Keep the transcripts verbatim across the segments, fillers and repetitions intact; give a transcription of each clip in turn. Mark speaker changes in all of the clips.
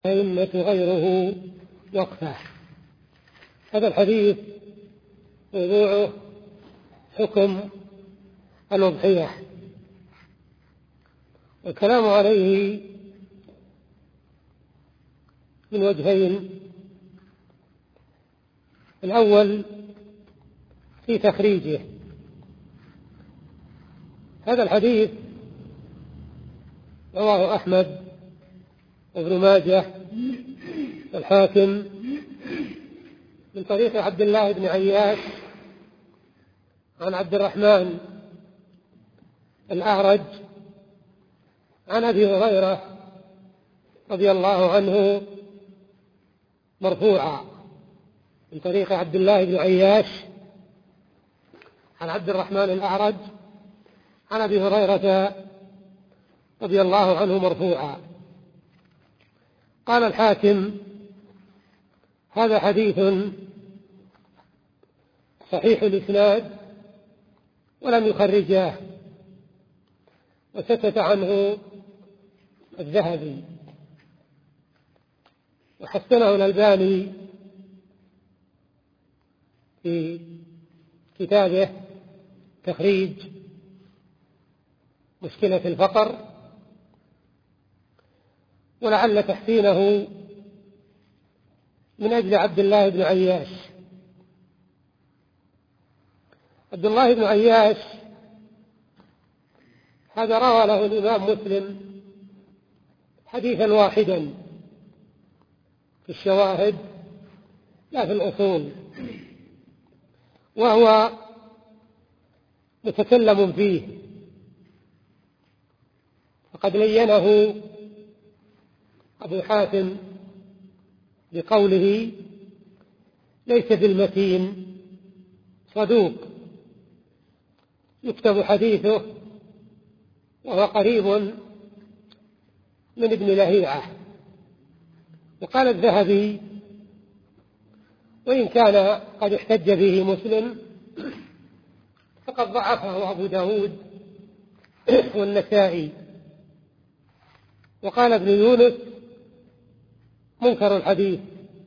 Speaker 1: أئمة غيره وقفه. هذا الحديث موضوعه حكم الأضحية، والكلام عليه من وجهين: الأول في تخريجه. هذا الحديث رواه أحمد وابن ماجه والحاكم من طريق عبد الله بن عياش عن عبد الرحمن الأعرج عن أبي هريرة رضي الله عنه مرفوعا، من طريق عبد الله بن عياش عن عبد الرحمن الأعرج عن أبي هريرة رضي الله عنه مرفوعا. قال الحاكم: هذا حديث صحيح الإسناد ولم يخرجاه، وسكت عنه الذهبي، وحسنه الألباني في كتابه تخريج مشكلة الفقر، ولعل تحسينه من أجل عبد الله بن عياش. عبد الله بن عياش هذا روى له الإمام مسلم حديثا واحدا في الشواهد لا في الأصول، وهو متكلم فيه، فقد لينه أبو حاتم بقوله: ليس بالمتين، صدوق يكتب حديثه وهو قريب من ابن لهيعة. وقال الذهبي: وإن كان قد احتج به مسلم فقد ضعفه أبو داود والنسائي. وقال ابن يونس: منكر الحديث.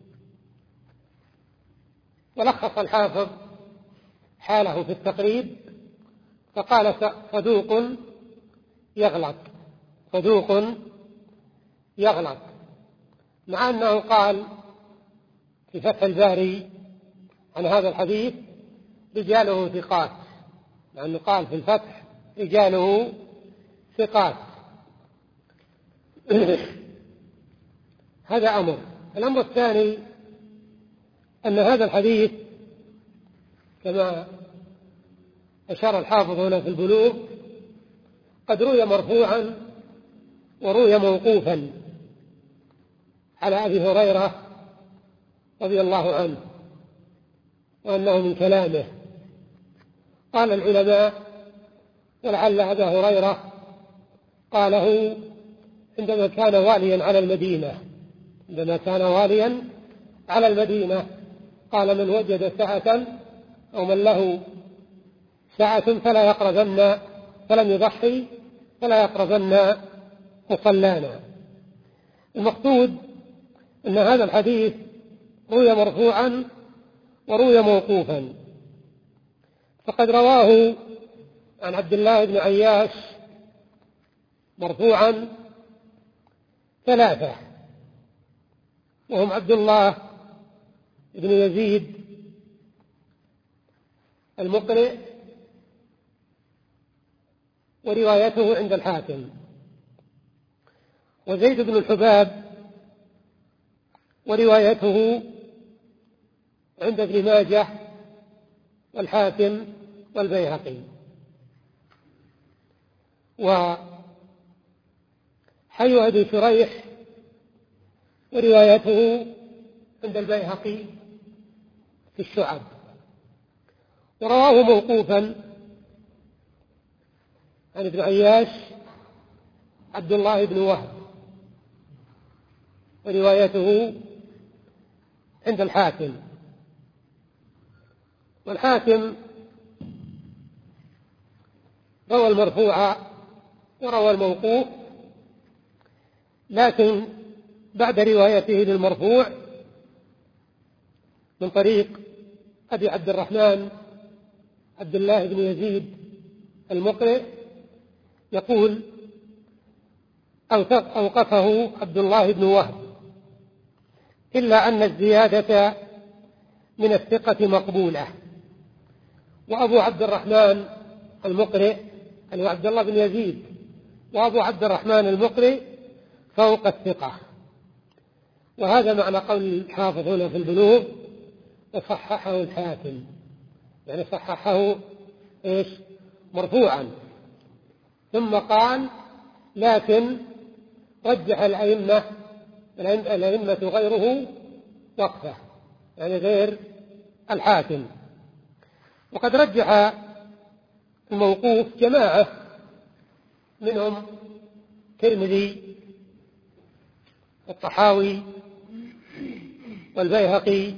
Speaker 1: ولخص الحافظ حاله في التقريب فقال: صدوق يغلط، صدوق يغلط، مع أنه قال في فتح الباري عن هذا الحديث: رجاله ثقات، لأنه قال في الفتح: رجاله ثقات. هذا أمر. الأمر الثاني أن هذا الحديث كما أشار الحافظ هنا في البلوغ قد روي مرفوعا وروي موقوفا على أبي هريرة رضي الله عنه، وأنه من كلامه. قال العلماء: ولعل أبا هريرة قاله عندما كان واليا على المدينة، عندما كان واليا على المدينة قال: من وجد سعة أو من له سعة فلا يقربن، فلم يضحي فلا يقربن مصلانا. المقصود أن هذا الحديث روي مرفوعا وروي موقوفا، فقد رواه عن عبد الله بن عياش مرفوعا ثلاثة، وهم عبد الله بن يزيد المقرئ وروايته عند الحاكم، وزيد بن الحباب وروايته عند ابن ماجه والحاكم والبيهقي، وحي أبي شريح وروايته عند البيهقي في الشعب. ورواه موقوفا عن ابن عياش عبد الله بن وهب وروايته عند الحاكم. والحاكم روى المرفوع وروى الموقوف، لكن بعد روايته للمرفوع من طريق أبي عبد الرحمن عبد الله بن يزيد المقرئ يقول: أوقفه عبد الله بن وهب، إلا أن الزيادة من الثقة مقبولة. وأبو عبد الرحمن المقرئ اللي هو عبد الله بن يزيد، وأبو عبد الرحمن المقرئ فوق الثقة. وهذا معنى قول الحافظ هنا في البلوغ: وصححه الحاكم، يعني صححه إيش؟ مرفوعا. ثم قال: لكن رجح الأئمة الأئمة غيره وقفه، يعني غير الحاكم. وقد رجح الموقوف جماعة منهم الترمذي والطحاوي والبيهقي،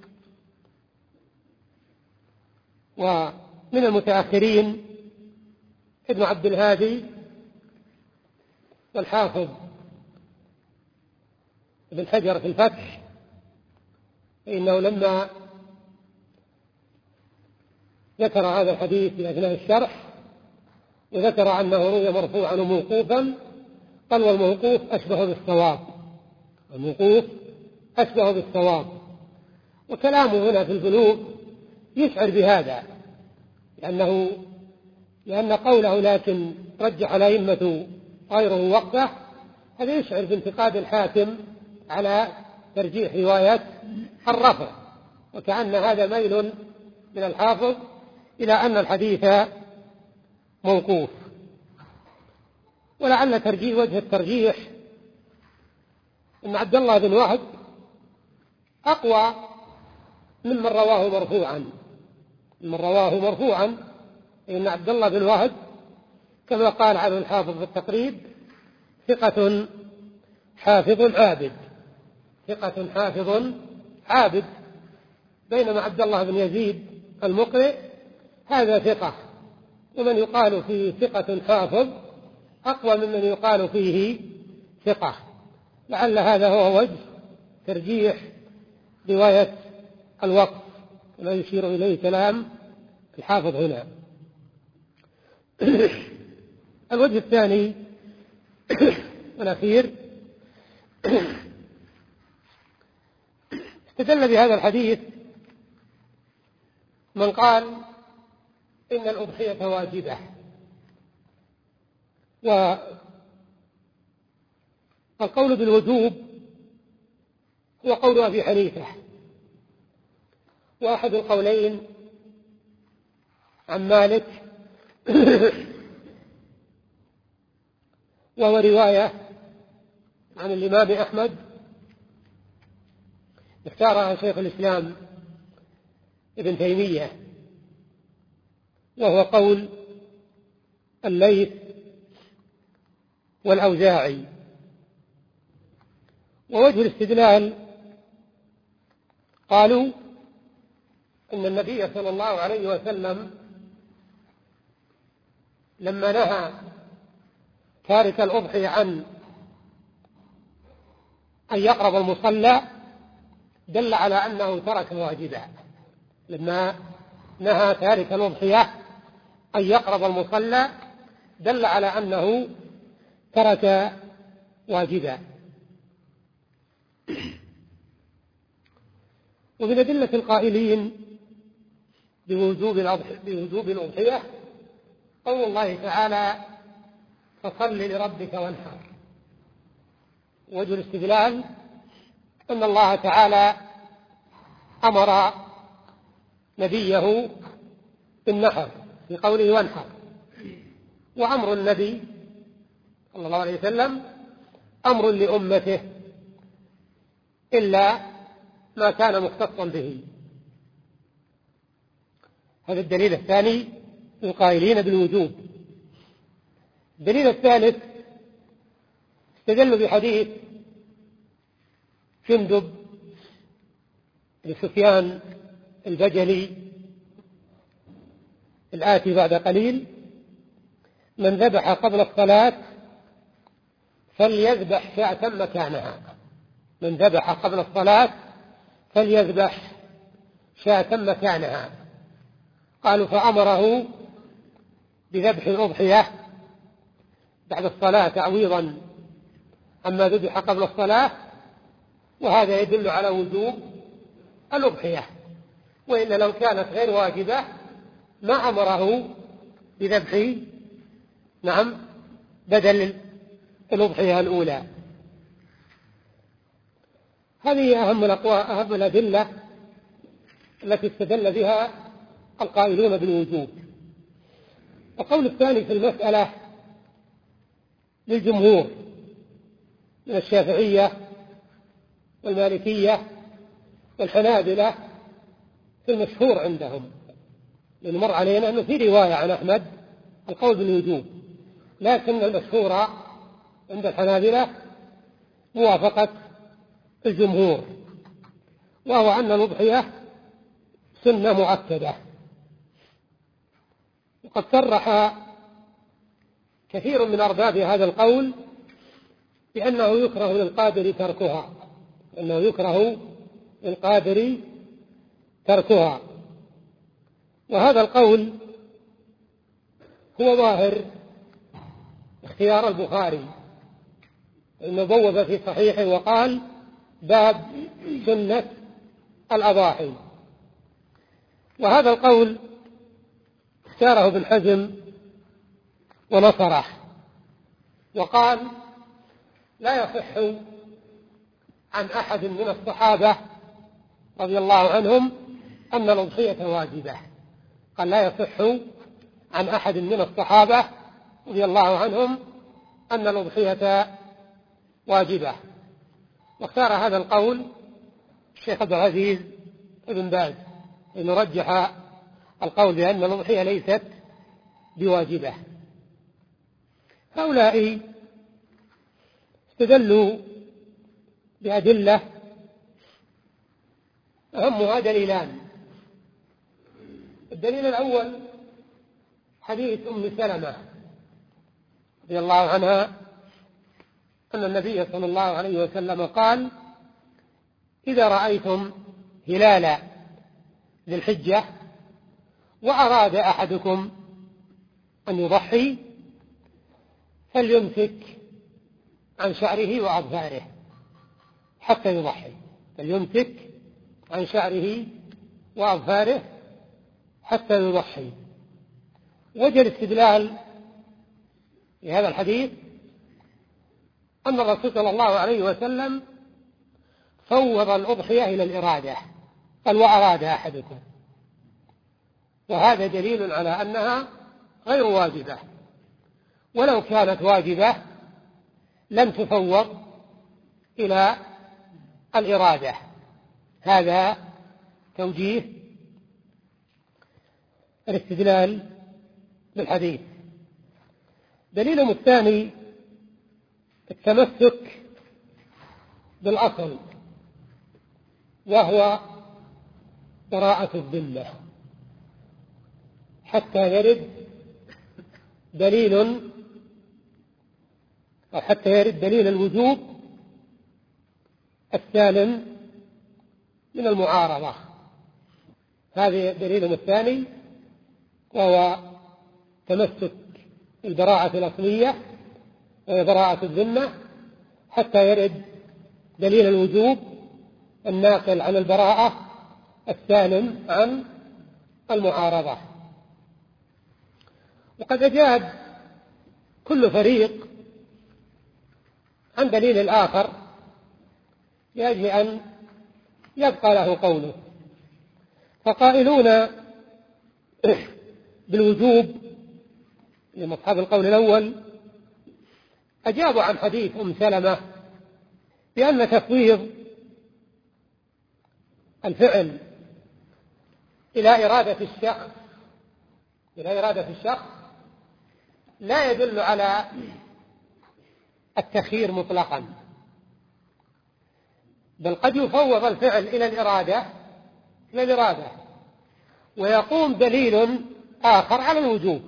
Speaker 1: ومن المتأخرين ابن عبد الهادي والحافظ ابن حجر في الفتح، فإنه لما ذكر هذا الحديث في أثناء الشرح وذكر أنه روي مرفوعا وموقوفا قال: والموقوف أشبه بالصواب، الموقوف أشبه بالصواب. وكلامه هنا في البلوغ يشعر بهذا، لأنه لأن قوله لكن رجح الأئمة غيره وقفه، هذا يشعر بانتقاد الحاكم على ترجيح رواية الرفع، وكأن هذا ميل من الحافظ إلى أن الحديث موقوف. ولعل ترجيح وجه الترجيح أن عبد الله بن وهب أقوى ممن رواه مرفوعا ممن رواه مرفوعا إن عبد الله بن وهب كما قال عنه الحافظ في التقريب: ثقة حافظ عابد، ثقة حافظ عابد، بينما عبد الله بن يزيد المقرئ هذا ثقة، ومن يقال فيه ثقة حافظ أقوى ممن يقال فيه ثقة. لعل هذا هو وجه ترجيح رواية الوقف، ولا يشير إليه كلام الحافظ هنا. الوجه الثاني والأخير استدل بهذا الحديث من قال إن الأضحية واجبة، والقول بالوجوب هو قول أبي حنيفة، وأحد القولين عن مالك وهو رواية عن الإمام أحمد اختارها شيخ الإسلام ابن تيمية، وهو قول الليث والأوزاعي. ووجه الاستدلال قالوا إن النبي صلى الله عليه وسلم لما نهى تارك الأضحية عن أن يقرب المصلى دل على أنه ترك واجبا، لما نهى تارك الأضحية أن يقرب المصلى دل على أنه ترك واجبا. ومن أدلة القائلين بوجوب الأضحية قول الله تعالى: فصل لربك وانحر. وجه الاستدلال أن الله تعالى أمر نبيه بالنحر في قوله وانحر، وأمر النبي صلى الله عليه وسلم أمر لأمته إلا ما كان مختصا به. هذا الدليل الثاني القائلين بالوجوب. الدليل الثالث استدلوا بحديث جندب لسفيان البجلي الآتي بعد قليل: من ذبح قبل الصلاة فليذبح شاة مكانها. من ذبح قبل الصلاة فليذبح شاة مكانها. قالوا فأمره بذبح الأضحية بعد الصلاة تعويضا عما ذبح قبل الصلاة، وهذا يدل على وجوب الأضحية، وإلا لو كانت غير واجبة ما أمره بذبح نعم بدل الأضحية الأولى. هذه أهم الأقوال أهم الأدلة التي استدل بها القائلون بالوجوب. القول الثاني في المسألة للجمهور من الشافعية والمالكية والحنابلة في المشهور عندهم، لأنه مر علينا أنه في رواية عن أحمد القول بالوجوب، لكن المشهور عند الحنابلة موافقة الجمهور، وهو أن الأضحية سنة مؤكدة. وقد صرح كثير من أرباب هذا القول بأنه يكره للقادر تركها، أنه يكره للقادر تركها، وهذا القول هو ظاهر اختيار البخاري، إنه بوب في صحيحه وقال باب سنة الأضاحي. وهذا القول اختاره ابن حزم ونصره، وقال لا يصح عن أحد من الصحابة رضي الله عنهم أن الأضحية واجبة. قال لا يصح عن أحد من الصحابة رضي الله عنهم أن الأضحية واجبة. واختار هذا القول الشيخ عبد العزيز بن باز، إنه رجح القول بأن الأضحية ليست بواجبة. هؤلاء استدلوا بأدلة أهمها دليلان. الدليل الأول حديث أم سلمة رضي الله عنها أن النبي صلى الله عليه وسلم قال إذا رأيتم هلال ذي الحجة وأراد أحدكم أن يضحي فليمسك عن شعره وأظفاره حتى يضحي، فليمسك عن شعره وأظفاره حتى يضحي. وجه الاستدلال لهذا الحديث أن الرسول صلى الله عليه وسلم فوض الأضحية إلى الإرادة، قال وأراد أحدكم، وهذا دليل على أنها غير واجبة، ولو كانت واجبة لم تفوض إلى الإرادة. هذا توجيه الاستدلال بالحديث. دليلهم الثاني التمسك بالأصل، وهو براءة الذمة حتى يرد دليل أو حتى يرد دليل الوجوب السالم من المعارضة. هذا دليلهم الثاني، وهو تمسك البراءة الأصلية وبراءة الذمة حتى يرد دليل الوجوب الناقل عن البراءة السالم عن المعارضة. وقد أجاب كل فريق عن دليل الآخر لأجل أن يبقى له قوله. فقائلون بالوجوب من أصحاب القول الأول أجابوا عن حديث أم سلمة بأن تفويض الفعل إلى إرادة الشخص إلى إرادة الشخص لا يدل على التخيير مطلقا، بل قد يفوض الفعل إلى الإرادة إلى الإرادة ويقوم دليل آخر على الوجوب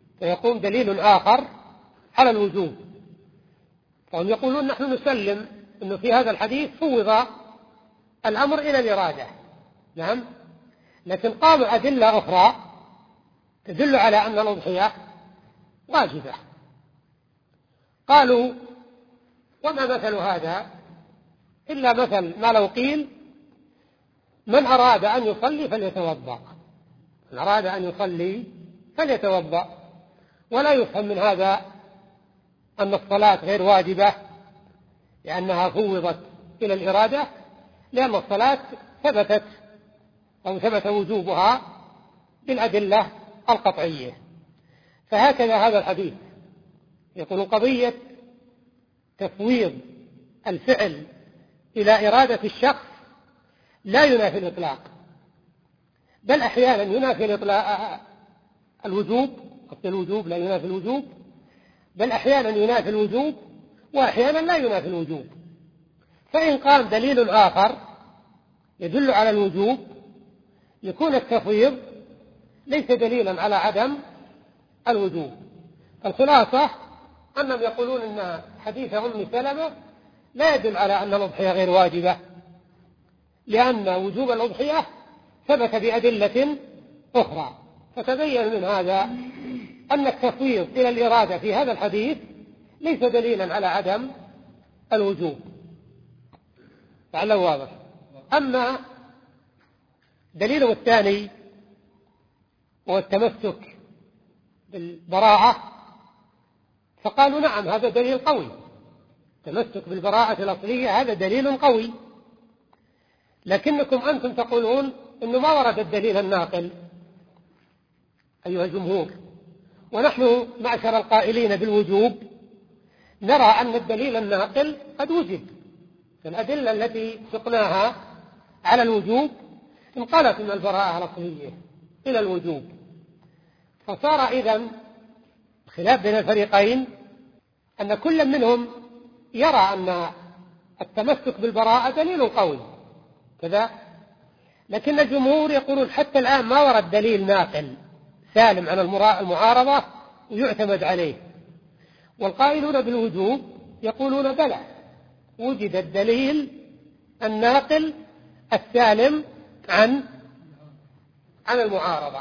Speaker 1: ويقوم دليل آخر على الوجوب. فهم يقولون نحن نسلم أنه في هذا الحديث فوض الأمر إلى الإرادة. نعم. لكن قاموا أدلة أخرى تدل على أن الأضحية واجبة. قالوا: وما مثل هذا إلا مثل ما لو قيل: من أراد أن يصلي فليتوضأ، من أراد أن يصلي فليتوضأ. ولا يفهم من هذا أن الصلاة غير واجبة لأنها فوضت إلى الإرادة، لأن الصلاة ثبتت أو ثبت وجوبها بالأدلة القطعية. فهكذا هذا الحديث يقول: قضية تفويض الفعل إلى إرادة الشخص لا ينافي الإطلاق، بل أحيانا ينافي الإطلاق الوجوب، قصد الوجوب لا ينافي الوجوب، بل أحيانا ينافي الوجوب وأحيانا لا ينافي الوجوب. فإن قام دليل آخر يدل على الوجوب يكون التفويض ليس دليلا على عدم الوجوب. الخلاصة أنهم يقولون أن حديث أم سلمة لا يدل على أن الأضحية غير واجبة، لأن وجوب الأضحية ثبت بأدلة أخرى. فتبين من هذا أن التفويض إلى الإرادة في هذا الحديث ليس دليلا على عدم الوجوب. لعله واضح. أما دليله الثاني هو التمسك بالبراءة، فقالوا: نعم، هذا دليل قوي، التمسك بالبراءة الأصلية هذا دليل قوي، لكنكم أنتم تقولون إنه ما ورد الدليل الناقل أيها الجمهور، ونحن معشر القائلين بالوجوب نرى أن الدليل الناقل قد وجد. فالأدلة التي سقناها على الوجوب انقلت من البراءة الأصلية إلى الوجوب، فصار إذن خلاف بين الفريقين أن كل منهم يرى أن التمسك بالبراءة دليل قوي كذا، لكن الجمهور يقولون حتى الآن ما ورد دليل ناقل سالم عن المعارضة ويعتمد عليه. والقائلون بالوجوب يقولون: بلى، وجد الدليل الناقل السالم عن عن المعارضة.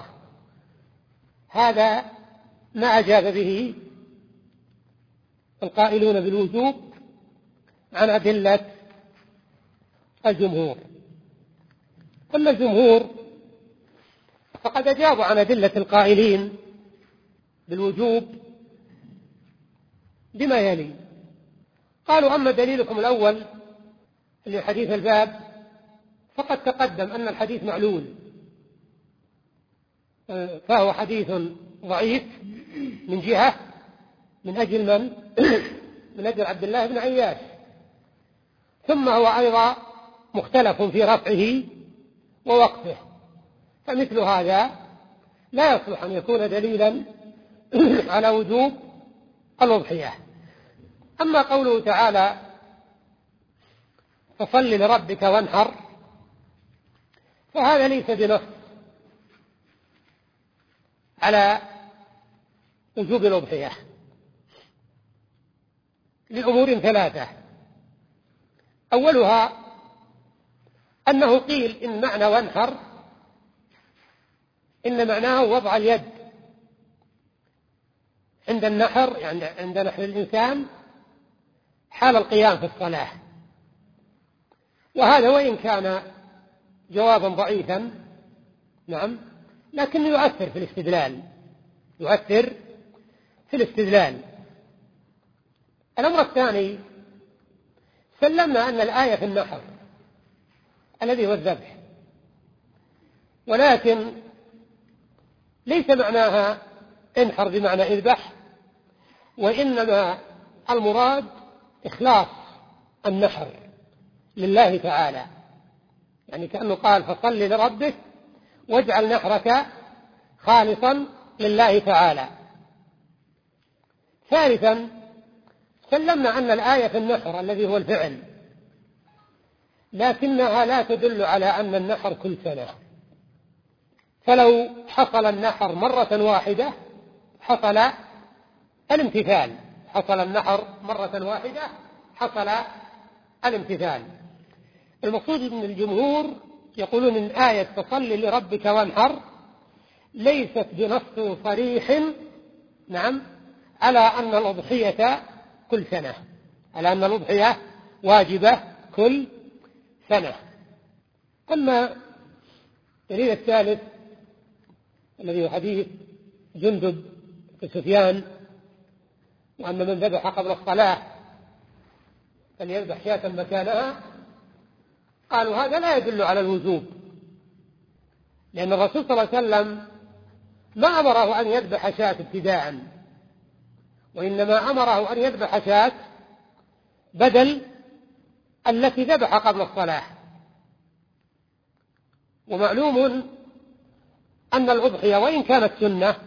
Speaker 1: هذا ما أجاب به القائلون بالوجوب عن أدلة الجمهور. أما الجمهور فقد أجابوا عن أدلة القائلين بالوجوب بما يلي. قالوا: أما دليلكم الأول اللي حديث الباب فقد تقدم أن الحديث معلول، فهو حديث ضعيف من جهة من أجل من؟ من أجل عبد الله بن عياش، ثم هو أيضا مختلف في رفعه ووقفه، فمثل هذا لا يصلح أن يكون دليلا على وجوب الأضحية. أما قوله تعالى: فصل لربك وانحر، فهذا ليس بنص على وجوب الأضحية لأمور ثلاثة. أولها أنه قيل إن معنى وانحر إن معناه وضع اليد عند النحر، يعني عند نحر الإنسان حال القيام في الصلاة، وهذا وإن كان جوابا ضعيفا نعم لكنه يؤثر في الاستدلال، يؤثر في الاستدلال. الأمر الثاني: سلمنا أن الآية في النحر الذي هو الذبح، ولكن ليس معناها انحر بمعنى اذبح، وإنما المراد إخلاص النحر لله تعالى، يعني كأنه قال: فصل لربك واجعل نحرك خالصا لله تعالى. ثالثا: سلمنا أن الآية في النحر الذي هو الفعل، لكنها لا تدل على أن النحر كل سنة، فلو حصل النحر مرة واحدة حصل الامتثال، حصل النحر مرة واحدة حصل الامتثال. المقصود من الجمهور يقولون إن آية فصل لربك وانحر ليست بنص صريح نعم على أن الأضحية كل سنة، على أن الأضحية واجبة كل سنة. أما الدليل الثالث الذي هو حديث جندب بن سفيان وأن من ذبح قبل الصلاة فليذبح شاة مكانها، قالوا هذا لا يدل على الوجوب، لأن الرسول صلى الله عليه وسلم ما أمره أن يذبح شاة ابتداء، وإنما أمره أن يذبح شاة بدل التي ذبح قبل الصلاة. ومعلوم أن الأضحية وإن كانت سنة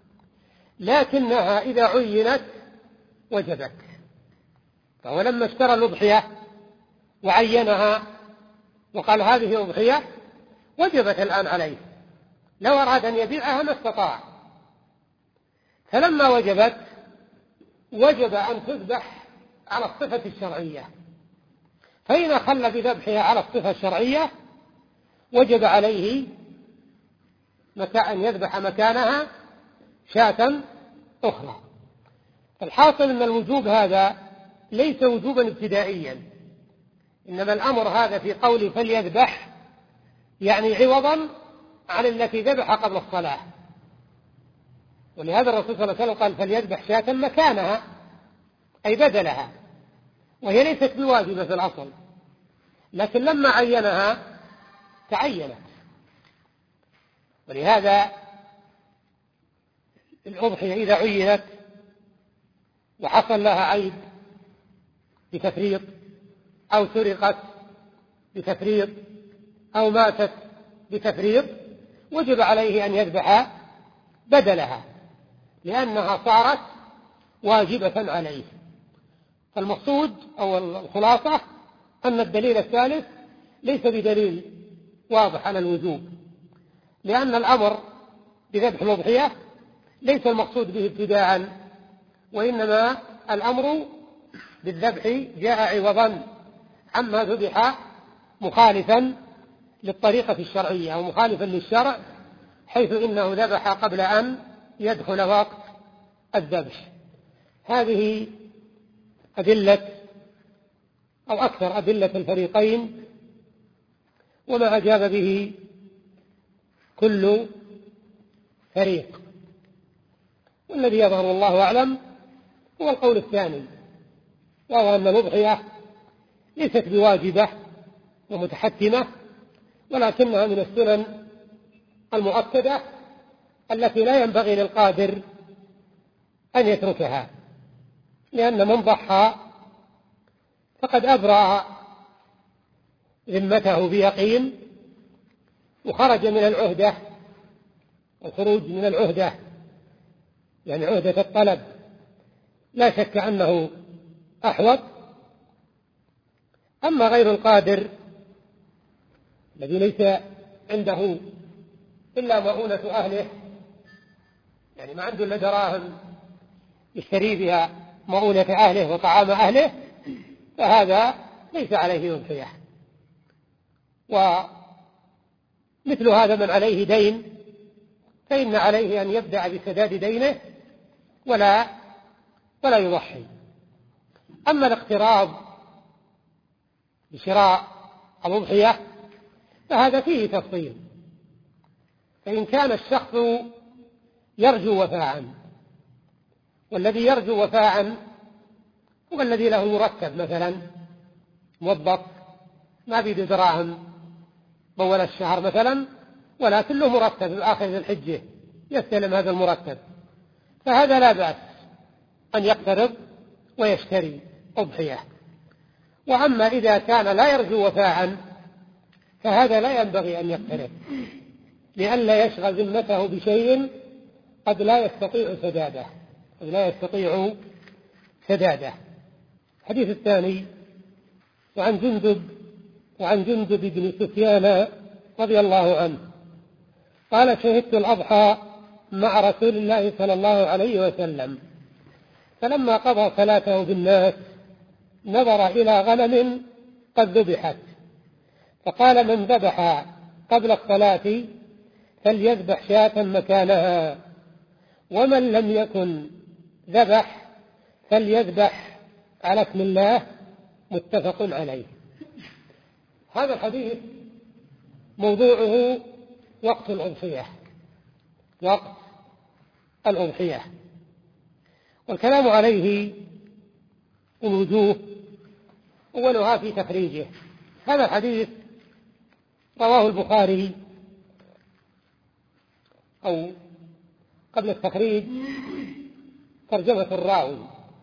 Speaker 1: لكنها إذا عينت وجبت، فهو لما اشترى الأضحية وعينها وقال هذه أضحية وجبت الآن عليه، لو أراد أن يبيعها ما استطاع، فلما وجبت وجب أن تذبح على الصفة الشرعية، فإن خل بذبحها على الصفة الشرعية وجب عليه متى أن يذبح مكانها شاة أخرى. الحاصل أن الوجوب هذا ليس وجوبا ابتدائيا، إنما الأمر هذا في قول فليذبح يعني عوضا عن التي ذبح قبل الصلاة، ولهذا الرسول صلى الله عليه وسلم قال فليذبح شاة مكانها أي بدلها، وهي ليست بواجبة في الأصل، لكن لما عينها تعينت. ولهذا الأضحية إذا عينت وحصل لها عيب بتفريط أو سرقت بتفريط أو ماتت بتفريط وجب عليه أن يذبح بدلها، لأنها صارت واجبة عليه. فالمقصود أو الخلاصة أن الدليل الثالث ليس بدليل واضح على الوجوب، لأن الأمر بذبح الأضحية ليس المقصود به ابتداء، وإنما الأمر بالذبح جاء عوضا عما ذبح مخالفا للطريقة الشرعية أو مخالفا للشرع، حيث إنه ذبح قبل أن يدخل وقت الذبح. هذه أدلة أو أكثر أدلة الفريقين، وما أجاب به كل فريق. والذي يظهر الله أعلم هو القول الثاني، وهو أن الأضحية ليست بواجبة ومتحتمة، ولكنها من السنن المؤكدة التي لا ينبغي للقادر أن يتركها، لأن من ضحى فقد أبرأ ذمته بيقين وخرج من العهدة. الخروج من العهدة يعني عهدة الطلب لا شك أنه أحوط. أما غير القادر الذي ليس عنده إلا مؤونة أهله، يعني ما عنده إلا دراهم يشتري بها مؤونة أهله وطعام أهله، فهذا ليس عليه أضحية. ومثل هذا من عليه دين فإن عليه أن يبدأ بسداد دينه ولا ولا يضحي. أما الاقتراض بشراء الأضحية فهذا فيه تفصيل، فإن كان الشخص يرجو وفاء، والذي يرجو وفاء هو الذي له مرتب، مثلا موظف ما بيده دراهم طول الشهر مثلا، ولكن له مرتب بآخر الحجة يستلم هذا المرتب، فهذا لا بأس أن يقترض ويشتري أضحية. وأما إذا كان لا يرجو وفاء فهذا لا ينبغي أن يقترض، لئلا يشغل ذمته بشيء قد لا يستطيع سداده قد لا يستطيع سداده. الحديث الثاني وعن جندب وعن جندب بن سفيان رضي الله عنه قال شهدت الأضحى مع رسول الله صلى الله عليه وسلم، فلما قضى صلاته بالناس نظر إلى غنم قد ذبحت، فقال من ذبح قبل الصلاة فليذبح شاة مكانها، ومن لم يكن ذبح فليذبح على اسم الله، متفق عليه. هذا الحديث موضوعه وقت الأضحية، وقت الأضحية، والكلام عليه من وجوه، أولها في تخريجه. هذا الحديث رواه البخاري، أو قبل التخريج ترجمة الراوي،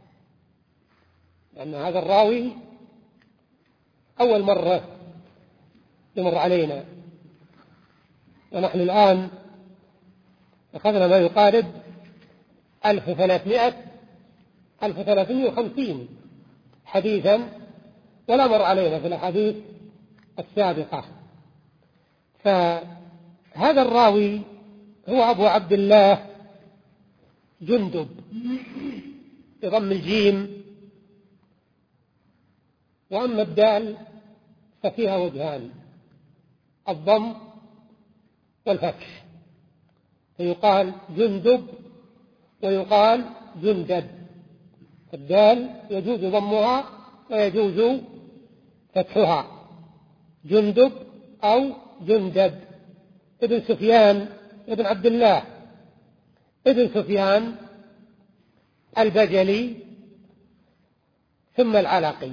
Speaker 1: لأن هذا الراوي أول مرة يمر علينا، ونحن الآن أخذنا ما يقارب ألف وثلاثمائة ألف وثلاثمائة وخمسين حديثا، ولا مر علينا في الأحاديث السابقة. فهذا الراوي هو أبو عبد الله جندب بضم الجيم، وأما الدال ففيها وجهان، الضم والفتح، فيقال جندب ويقال جندب. الدال يجوز ضمها ويجوز فتحها، جندب أو جندب. ابن سفيان ابن عبد الله ابن سفيان البجلي ثم العلقي،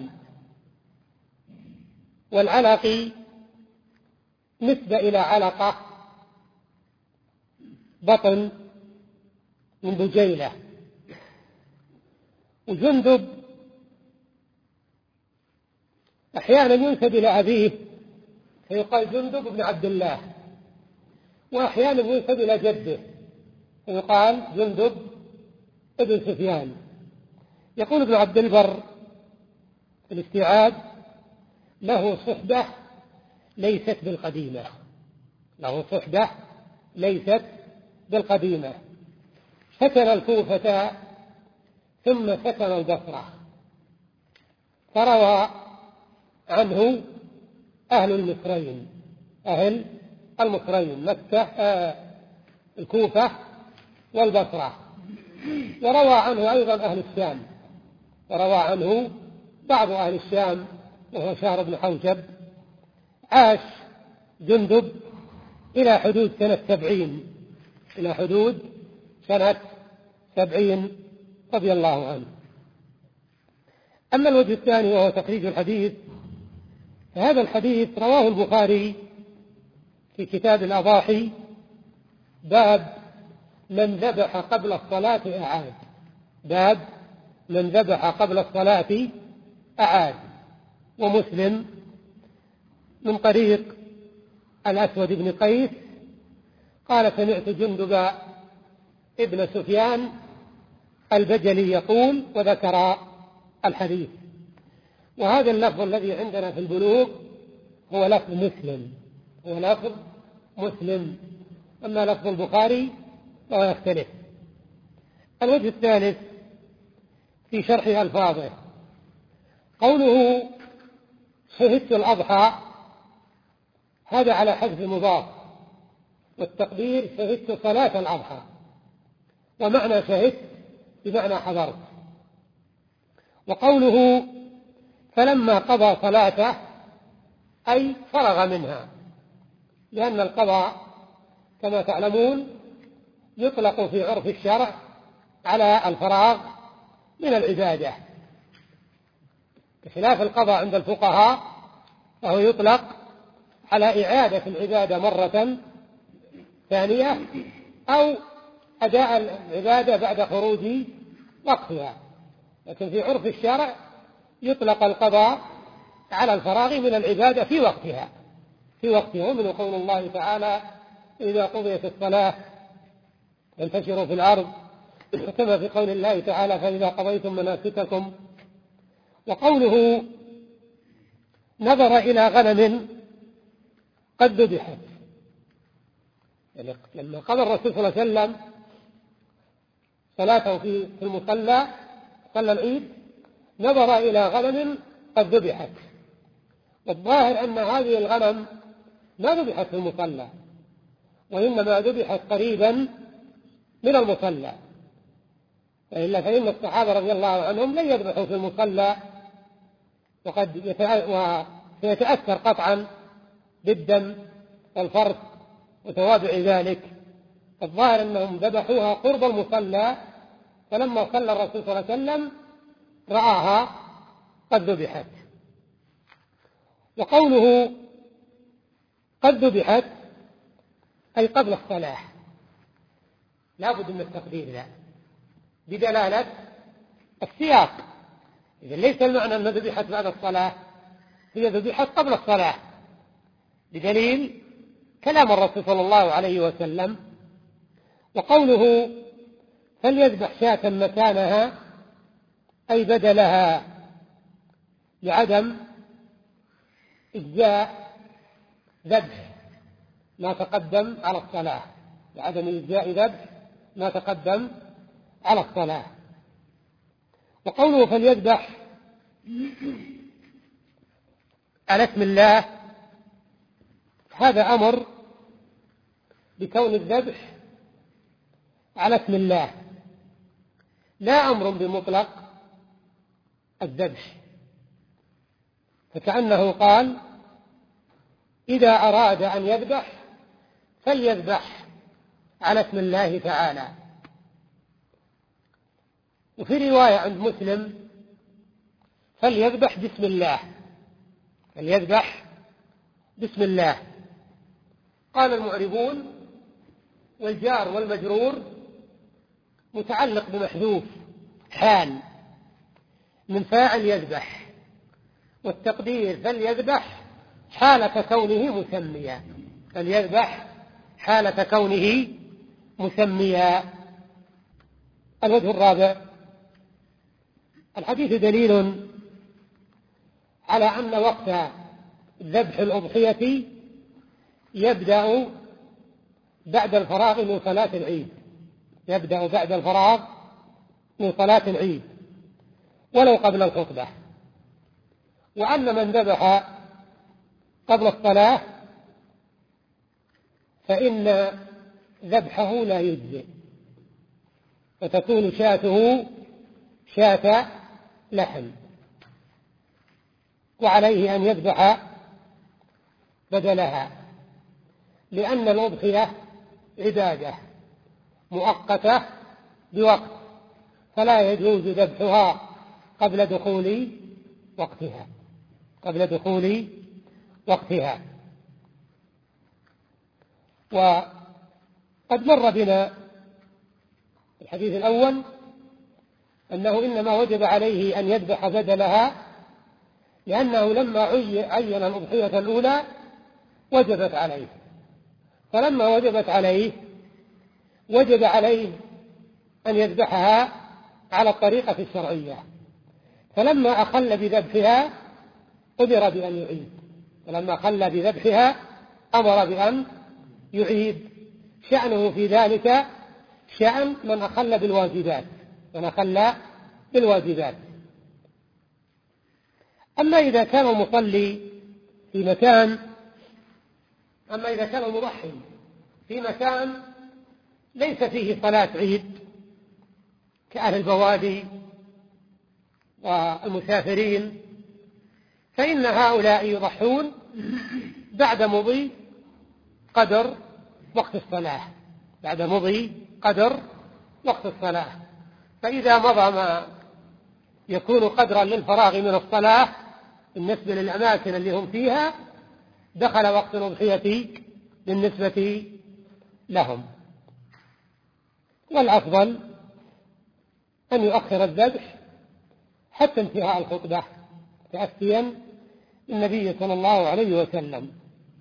Speaker 1: والعلقي نسبة إلى علقة بطن من بجيلة. وجندب أحيانا ينسب إلى أبيه فيقال جندب بن عبد الله، وأحيانا ينسب إلى جده فيقال جندب ابن سفيان. يقول ابن عبد البر في الاستيعاب: له صحبة ليست بالقديمة، له صحبة ليست بالقديمة، سكن الكوفة ثم سكن البصرة، فروى عنه أهل المصرين، أهل المصرين مكة آه الكوفة والبصرة، وروى عنه أيضا أهل الشام، وروى عنه بعض أهل الشام وهو شهر بن حوشب. عاش جندب إلى حدود سنة سبعين إلى حدود سنة سبعين رضي الله عنه. أما الوجه الثاني وهو تخريج الحديث، فهذا الحديث رواه البخاري في كتاب الأضاحي، باب من ذبح قبل الصلاة أعاد، باب من ذبح قبل الصلاة أعاد. ومسلم من طريق الأسود بن قيس قال: سمعت جندب ابن سفيان البجلي يقول، وذكر الحديث. وهذا اللفظ الذي عندنا في البلوغ هو لفظ مسلم، هو لفظ مسلم، أما لفظ البخاري فهو يختلف. الوجه الثالث في شرح ألفاظه، قوله شهدت الأضحى، هذا على حذف مضاف، والتقدير شهدت صلاة الأضحى، ومعنى شهدت بمعنى حضرت. وقوله فلما قضى صلاته أي فرغ منها، لأن القضاء كما تعلمون يطلق في عرف الشرع على الفراغ من العبادة، بخلاف القضاء عند الفقهاء فهو يطلق على إعادة العبادة مرة ثانية أو أداء العبادة بعد خروج وقتها. لكن في عرف الشرع يطلق القضاء على الفراغ من العبادة في وقتها في وقتها من قول الله تعالى: إذا قضيت الصلاة فانتشروا في الأرض، كما في قول الله تعالى: فإذا قضيتم مناسككم. وقوله نظر إلى غنم قد ذبحت، يعني لما قضى الرسول صلى الله عليه وسلم صلاته في المصلى صلى العيد، نظر إلى غنم قد ذبحت. والظاهر أن هذه الغنم ما ذبحت في المصلى، وإنما ذبحت قريبا من المصلى، وإلا فإن الصحابة رضي الله عنهم لن يذبحوا في المصلى وقد يتأثر قطعا بالدم والفرث وتوابع ذلك. الظاهر أنهم ذبحوها قرب المصلى، فلما صلى الرسول صلى الله عليه وسلم رآها قد ذبحت. وقوله قد ذبحت أي قبل الصلاة، لا بد من التقدير ذا بدلالة السياق. إذا ليس المعنى أنها ذبحت بعد الصلاة، هي ذبحت قبل الصلاة بدليل كلام الرسول صلى الله عليه وسلم. وقوله فليذبح شاة مكانها أي بدلها، لعدم إجزاء ذبح ما تقدم على الصلاة، لعدم إجزاء ذبح ما تقدم على الصلاة. وقوله فليذبح على اسم الله، هذا أمر بكون الذبح على اسم الله، لا أمر بمطلق الذبح، فكأنه قال إذا أراد أن يذبح فليذبح على اسم الله تعالى. وفي رواية عند مسلم فليذبح بسم الله، فليذبح بسم الله. قال المعربون والجار والمجرور متعلق بمحذوف حال من فاعل يذبح، والتقدير فليذبح حالة كونه مسميا، فليذبح حالة كونه مسميا. الوجه الرابع، الحديث دليل على أن وقت ذبح الأضحية يبدأ بعد الفراغ من صلاة العيد، يبدأ بعد الفراغ من صلاة العيد ولو قبل الخطبة، وأن من ذبح قبل الصلاة فإن ذبحه لا يجزئ، فتكون شاته شاة لحم، وعليه أن يذبح بدلها، لأن الأضحية عبادة مؤقتة بوقت، فلا يجوز ذبحها قبل دخول وقتها، قبل دخول وقتها. وقد مر بنا الحديث الأول أنه إنما وجب عليه أن يذبح بدلها، لأنه لما عين الأضحية الأولى وجبت عليه، فلما وجبت عليه وجب عليه أن يذبحها على الطريقة الشرعية، فلما أخل بذبحها أمر بأن يعيد، فلما أخل بذبحها أمر بأن يعيد. شأنه في ذلك شأن من أخل بالواجبات، من أخل بالواجبات. أما إذا كان المصلي في مكان أما إذا كان المضحي في مكان ليس فيه صلاة عيد كأهل البوادي والمسافرين، فإن هؤلاء يضحون بعد مضي قدر وقت الصلاة، بعد مضي قدر وقت الصلاة. فإذا مضى ما يكون قدرا للفراغ من الصلاة بالنسبة للأماكن اللي هم فيها، دخل وقت الأضحية بالنسبة لهم. والأفضل أن يؤخر الذبح حتى انتهاء الخطبة تأسيا النبي صلى الله عليه وسلم.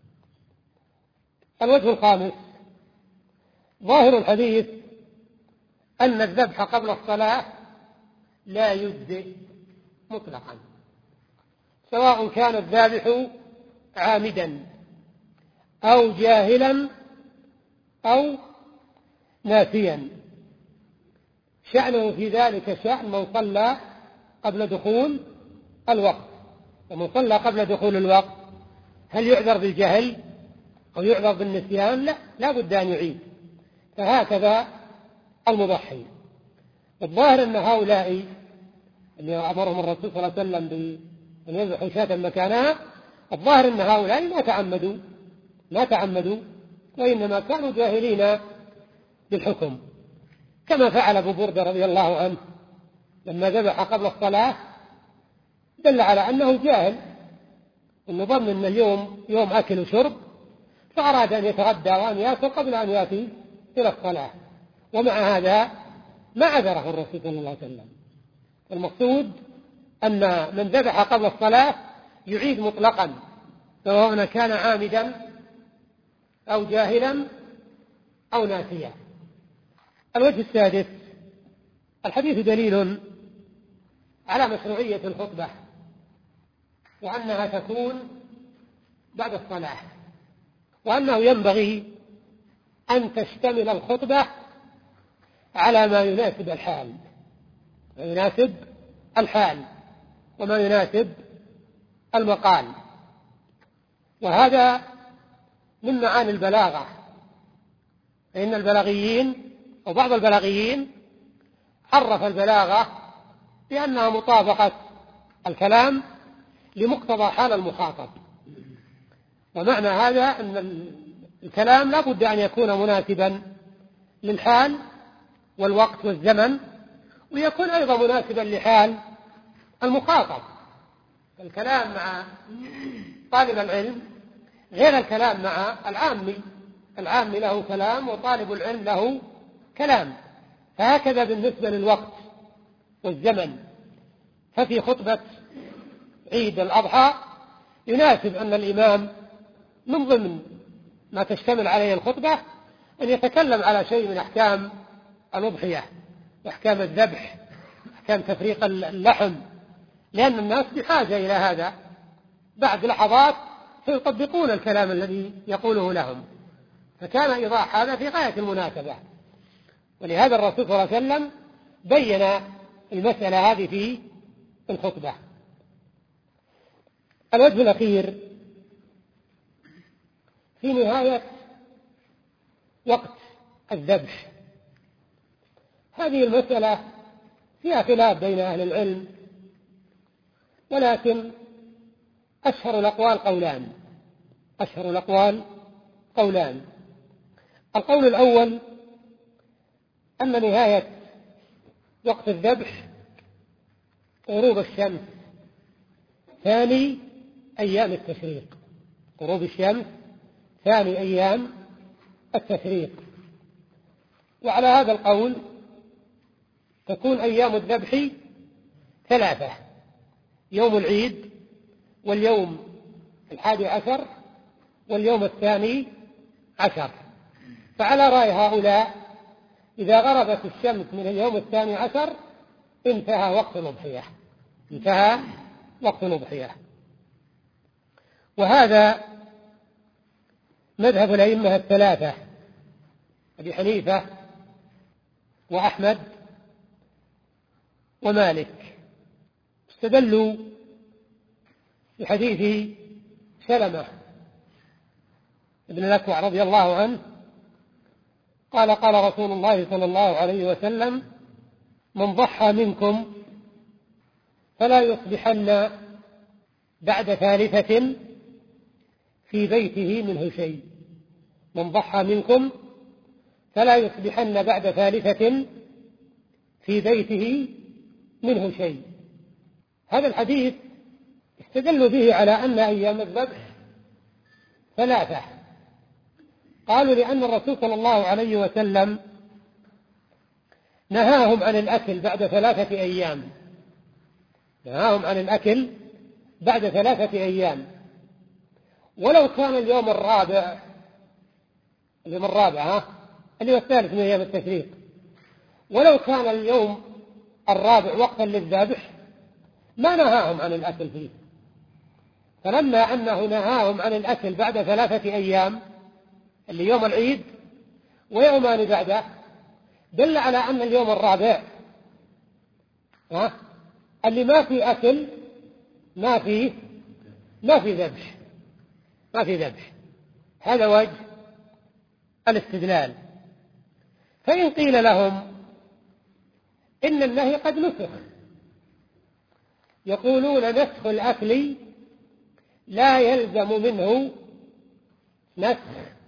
Speaker 1: الوجه الخامس، ظاهر الحديث أن الذبح قبل الصلاة لا يجزئ مطلقا، سواء كان الذابح عامدا أو جاهلا أو ناسيا. شأنه في ذلك شأن من صلى قبل دخول الوقت، ومن صلى قبل دخول الوقت هل يعذر بالجهل أو يعذر بالنسيان؟ لا، لا بد أن يعيد. فهكذا المضحي. الظاهر أن هؤلاء اللي أمرهم الرسول صلى الله عليه وسلم بأن يذبحوا شاة مكانها، الظاهر أن هؤلاء ما تعمدوا ما تعمدوا وإنما كانوا جاهلين بالحكم، كما فعل أبو بردة رضي الله عنه لما ذبح قبل الصلاة، دل على أنه جاهل، أنه ظن أن اليوم يوم أكل وشرب، فأراد أن يتغدى وأن يأكل قبل أن يأتي إلى الصلاة، ومع هذا ما عذره الرسول صلى الله عليه وسلم. المقصود أن من ذبح قبل الصلاة يعيد مطلقا، سواء كان عامدا أو جاهلا أو ناسيا. الوجه السادس: الحديث دليل على مشروعية الخطبة، وأنها تكون بعد الصلاة، وأنه ينبغي أن تشتمل الخطبة على ما يناسب الحال ما يناسب الحال وما يناسب المقال. وهذا من معاني البلاغة، فإن البلاغيين أو بعض البلاغيين عرف البلاغة بأنها مطابقة الكلام لمقتضى حال المخاطب، ومعنى هذا أن الكلام لا بد أن يكون مناسبا للحال والوقت والزمن، ويكون أيضا مناسبا لحال المخاطب. الكلام مع طالب العلم غير الكلام مع العامي، العامي له كلام وطالب العلم له كلام. فهكذا بالنسبة للوقت والزمن، ففي خطبة عيد الأضحى يناسب أن الإمام من ضمن ما تشتمل عليه الخطبة أن يتكلم على شيء من أحكام الأضحية، أحكام الذبح، أحكام تفريق اللحم، لأن الناس بحاجة إلى هذا. بعد لحظات سيطبقون الكلام الذي يقوله لهم، فكان إيضاح هذا في غاية المناسبة. ولهذا الرسول صلى الله عليه وسلم بين المسألة هذه في الخطبة. الوجه الأخير: في نهاية وقت الذبح. هذه المسألة فيها خلاف بين أهل العلم، ولكن أشهر الأقوال قولان أشهر الأقوال قولان القول الأول أن نهاية وقت الذبح غروب الشمس ثاني أيام التشريق غروب الشمس ثاني أيام التشريق. وعلى هذا القول تكون أيام الذبح ثلاثة: يوم العيد، واليوم الحادي عشر، واليوم الثاني عشر. فعلى رأي هؤلاء إذا غربت الشمس من اليوم الثاني عشر انتهى وقت الأضحية انتهى وقت الأضحية. وهذا مذهب الأئمة الثلاثة أبي حنيفة وأحمد ومالك. استدلوا بحديث سلمة ابن الأكوع رضي الله عنه قال: قال رسول الله صلى الله عليه وسلم: من ضحى منكم فلا يصبحن بعد ثالثة في بيته منه شيء من ضحى منكم فلا يصبحن بعد ثالثة في بيته منه شيء. هذا الحديث استدلوا به على أن أيام الذبح ثلاثة. قالوا لأن الرسول صلى الله عليه وسلم نهاهم عن الأكل بعد ثلاثة أيام نهاهم عن الأكل بعد ثلاثة أيام ولو كان اليوم الرابع اليوم الرابع ها اليوم الثالث من أيام التشريق ولو كان اليوم الرابع وقتا للذبح ما نهاهم عن الأكل فيه. فلما أنه نهاهم عن الأكل بعد ثلاثة أيام اللي يوم العيد ويومان بعده دل على أن اليوم الرابع ها اللي ما فيه أكل ما فيه ما في ذبح، ما في ذبح. هذا وجه الاستدلال. فإن قيل لهم إن النهي قد نسخ، يقولون نسخ الأكل لا يلزم منه نسخ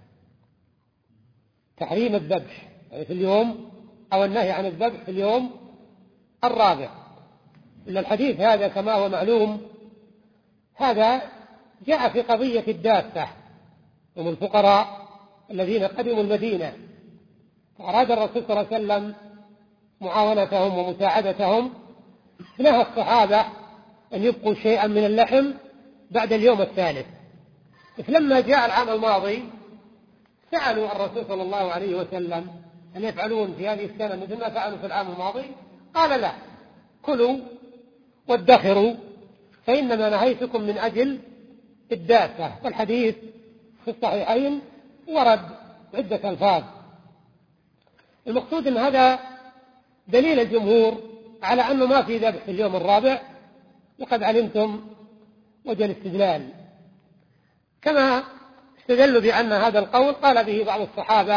Speaker 1: تحريم الذبح، يعني في اليوم أو النهي عن الذبح في اليوم الرابع. إلا الحديث هذا كما هو معلوم هذا جاء في قضية الدافة، هم الفقراء الذين قدموا المدينة، فأراد الرسول صلى الله عليه وسلم معاونتهم ومساعدتهم، نهى الصحابة أن يبقوا شيئا من اللحم بعد اليوم الثالث. فلما جاء العام الماضي سألوا الرسول صلى الله عليه وسلم أن يفعلون في هذه السنة مثل ما فعلوا في العام الماضي؟ قال لا، كلوا وادخروا فإنما نهيتكم من أجل الدافة. والحديث في الصحيحين ورد عدة ألفاظ. المقصود أن هذا دليل الجمهور على أنه ما في ذبح في اليوم الرابع، وقد علمتم وجه الاستدلال. كما استدلوا بأن هذا القول قال به بعض الصحابة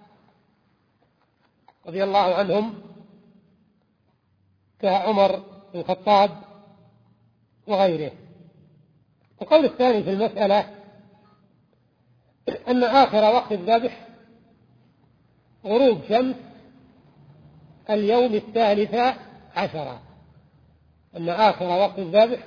Speaker 1: رضي الله عنهم كعمر بن الخطاب وغيره. القول الثاني في المسألة أن آخر وقت الذبح غروب شمس اليوم الثالث عشر، أن آخر وقت الذبح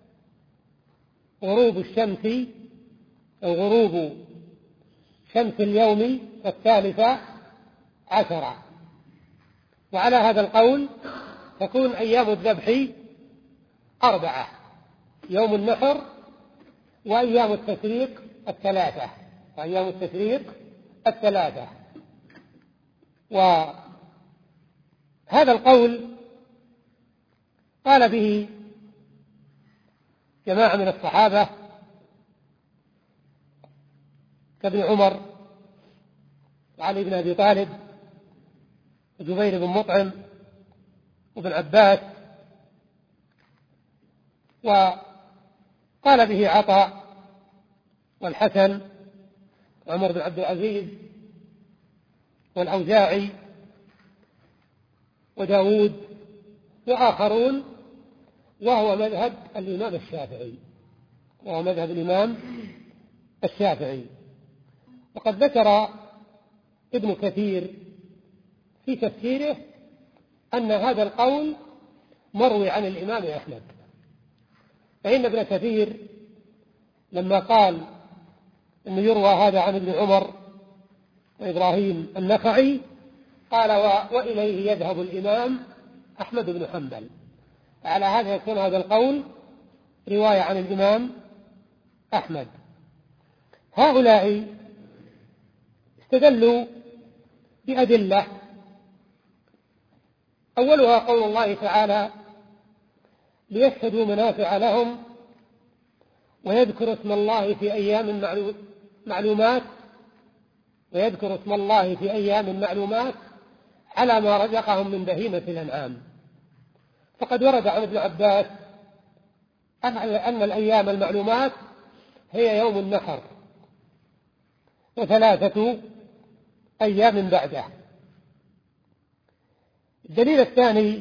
Speaker 1: غروب الشمس أو غروب شمس اليوم الثالث عشر. وعلى هذا القول تكون أيام الذبح أربعة: يوم النحر وأيام التشريق الثلاثة وأيام التشريق الثلاثة. وهذا القول قال به جماعة من الصحابة كابن عمر وعلي بن أبي طالب وجبير بن مطعم وابن عباس، وقال به عطاء والحسن وعمر بن عبد العزيز والأوزاعي وداود وآخرون، وهو مذهب الإمام الشافعي وهو مذهب الإمام الشافعي. وقد ذكر ابن كثير في تفسيره أن هذا القول مروي عن الإمام أحمد، فإن ابن كثير لما قال أنه يروى هذا عن ابن عمر وإبراهيم النخعي قال وإليه يذهب الإمام أحمد بن حنبل. على هذا يكون هذا القول رواية عن الإمام أحمد. هؤلاء استدلوا بأدلة، أولها قول الله تعالى ليشهدوا منافع لهم ويذكروا اسم الله في أيام معلومات ويذكروا اسم الله في أيام معلومات على ما رزقهم من بهيمة الأنعام. فقد ورد عن ابن عباس أن الأيام المعلومات هي يوم النحر وثلاثة أيام بعده. الدليل الثاني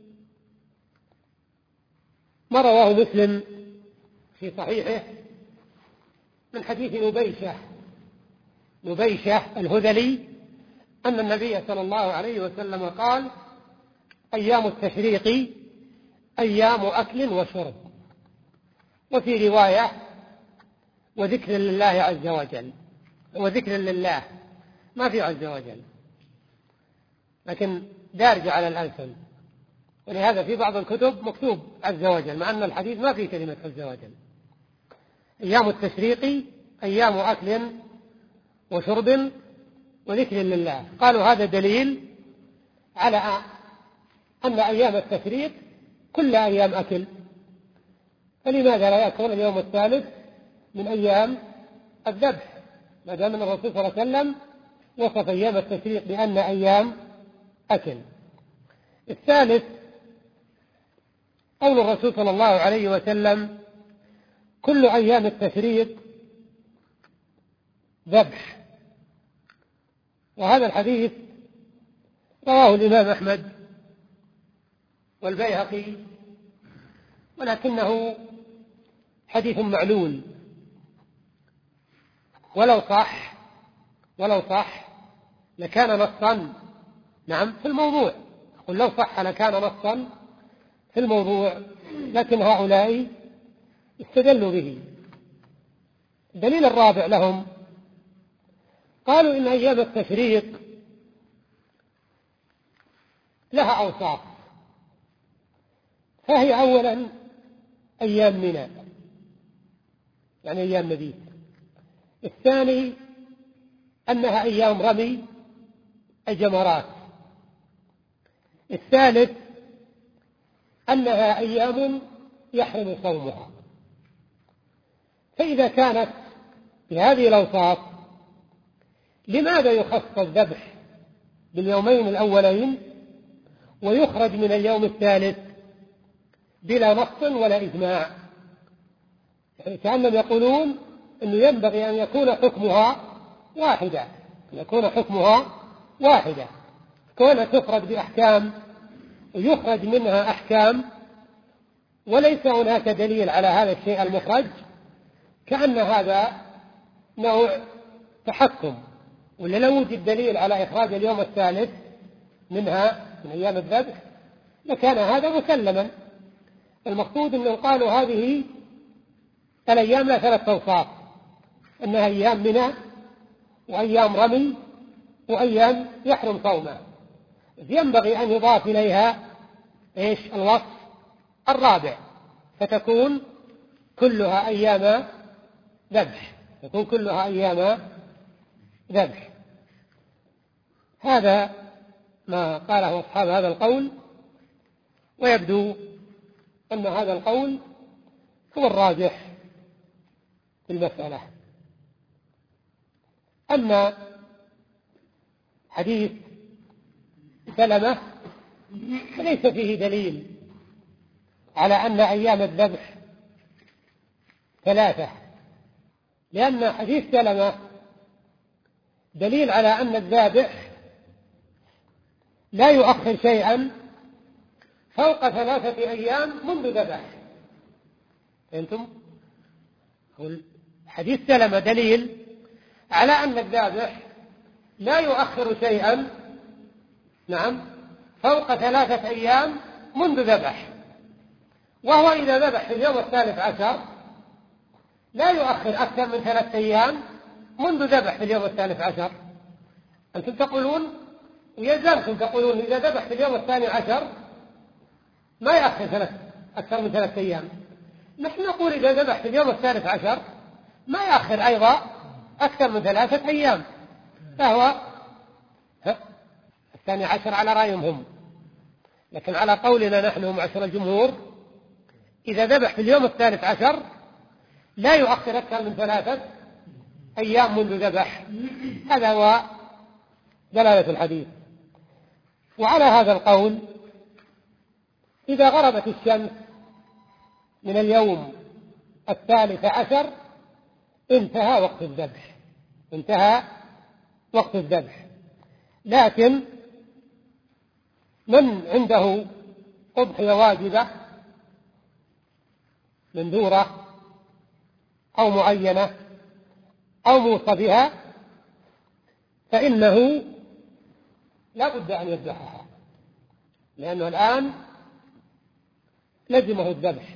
Speaker 1: ما رواه مسلم في صحيحه من حديث نبيشة نبيشة الهذلي أن النبي صلى الله عليه وسلم قال أيام التشريق أيام أكل وشرب، وفي رواية وذكر لله عز وجل، وذكر لله ما في عز وجل لكن دارج على الألسن، ولهذا في بعض الكتب مكتوب عز وجل مع أن الحديث ما فيه كلمة عز وجل. أيام التشريق أيام أكل وشرب وذكر لله. قالوا هذا دليل على أن أيام التشريق كل أيام أكل، فلماذا لا يكون اليوم الثالث من أيام الذبح ما دام أن الرسول صلى الله عليه وسلم وصف أيام التشريق بأن أيام أكل. الثالث قول الرسول صلى الله عليه وسلم كل أيام التشريق ذبح. وهذا الحديث رواه الإمام أحمد والبيهقي، ولكنه حديث معلول، ولو صح ولو صح لكان نصا نعم في الموضوع. قل لو صح لكان نصا في الموضوع، لكن هؤلاء استدلوا به. الدليل الرابع لهم قالوا إن أيام التشريق لها أوصاف، فهي أولا أيام منى، يعني أيام مبيت. الثاني أنها أيام رمي الجمرات. الثالث أنها أيام يحرم صومها. فإذا كانت بهذه الأوصاف لماذا يخص الذبح باليومين الأولين ويخرج من اليوم الثالث بلا نص ولا إجماع؟ يعني كأنهم يقولون أنه ينبغي أن يكون حكمها واحدة، أن يكون حكمها واحدة، كونها تفرد بأحكام ويخرج منها أحكام وليس هناك دليل على هذا الشيء المخرج، كأن هذا نوع تحكم. ولا لو وجد دليل على إخراج اليوم الثالث منها من أيام الذبح لكان هذا مسلما. المقصود أنهم قالوا هذه الأيام لها ثلاث أوصاف، أنها أيام منى وأيام رمي وأيام يحرم صومها. ينبغي أن يضاف إليها إيش الوصف الرابع، فتكون كلها أيام ذبح، تكون كلها أيام ذبح. هذا ما قاله أصحاب هذا القول، ويبدو أن هذا القول هو الراجح في المسألة. أما حديث سلمة فليس فيه دليل على أن أيام الذبح ثلاثة، لأن حديث سلمة دليل على أن الذابح لا يؤخر شيئا فوق ثلاثة أيام منذ ذبح. أنتم حديث سلمة دليل على أن الذابح لا يؤخر شيئا نعم فوق ثلاثة أيام منذ ذبح، وهو إذا ذبح في اليوم الثالث عشر لا يؤخر أكثر من ثلاثة أيام منذ ذبح في اليوم الثالث عشر. أنتم تقولون ويزالكم تقولون إذا ذبح في اليوم الثاني عشر ما يأخر ثلاث أكثر من ثلاثة أيام. نحن نقول إذا ذبح في اليوم الثالث عشر ما يأخر أيضا أكثر من ثلاثة أيام، فهو الثاني عشر على رأيهم هم، لكن على قولنا نحن معشر الجمهور إذا ذبح في اليوم الثالث عشر لا يؤخر أكثر من ثلاثة أيام منذ ذبح. هذا هو دلالة الحديث. وعلى هذا القول إذا غربت الشمس من اليوم الثالث عشر انتهى وقت الذبح، انتهى وقت الذبح. لكن من عنده أضحية واجبة منذورة أو معينة أو موصى بها فإنه لا بد أن يذبحها، لأنه الآن لزمه الذبح.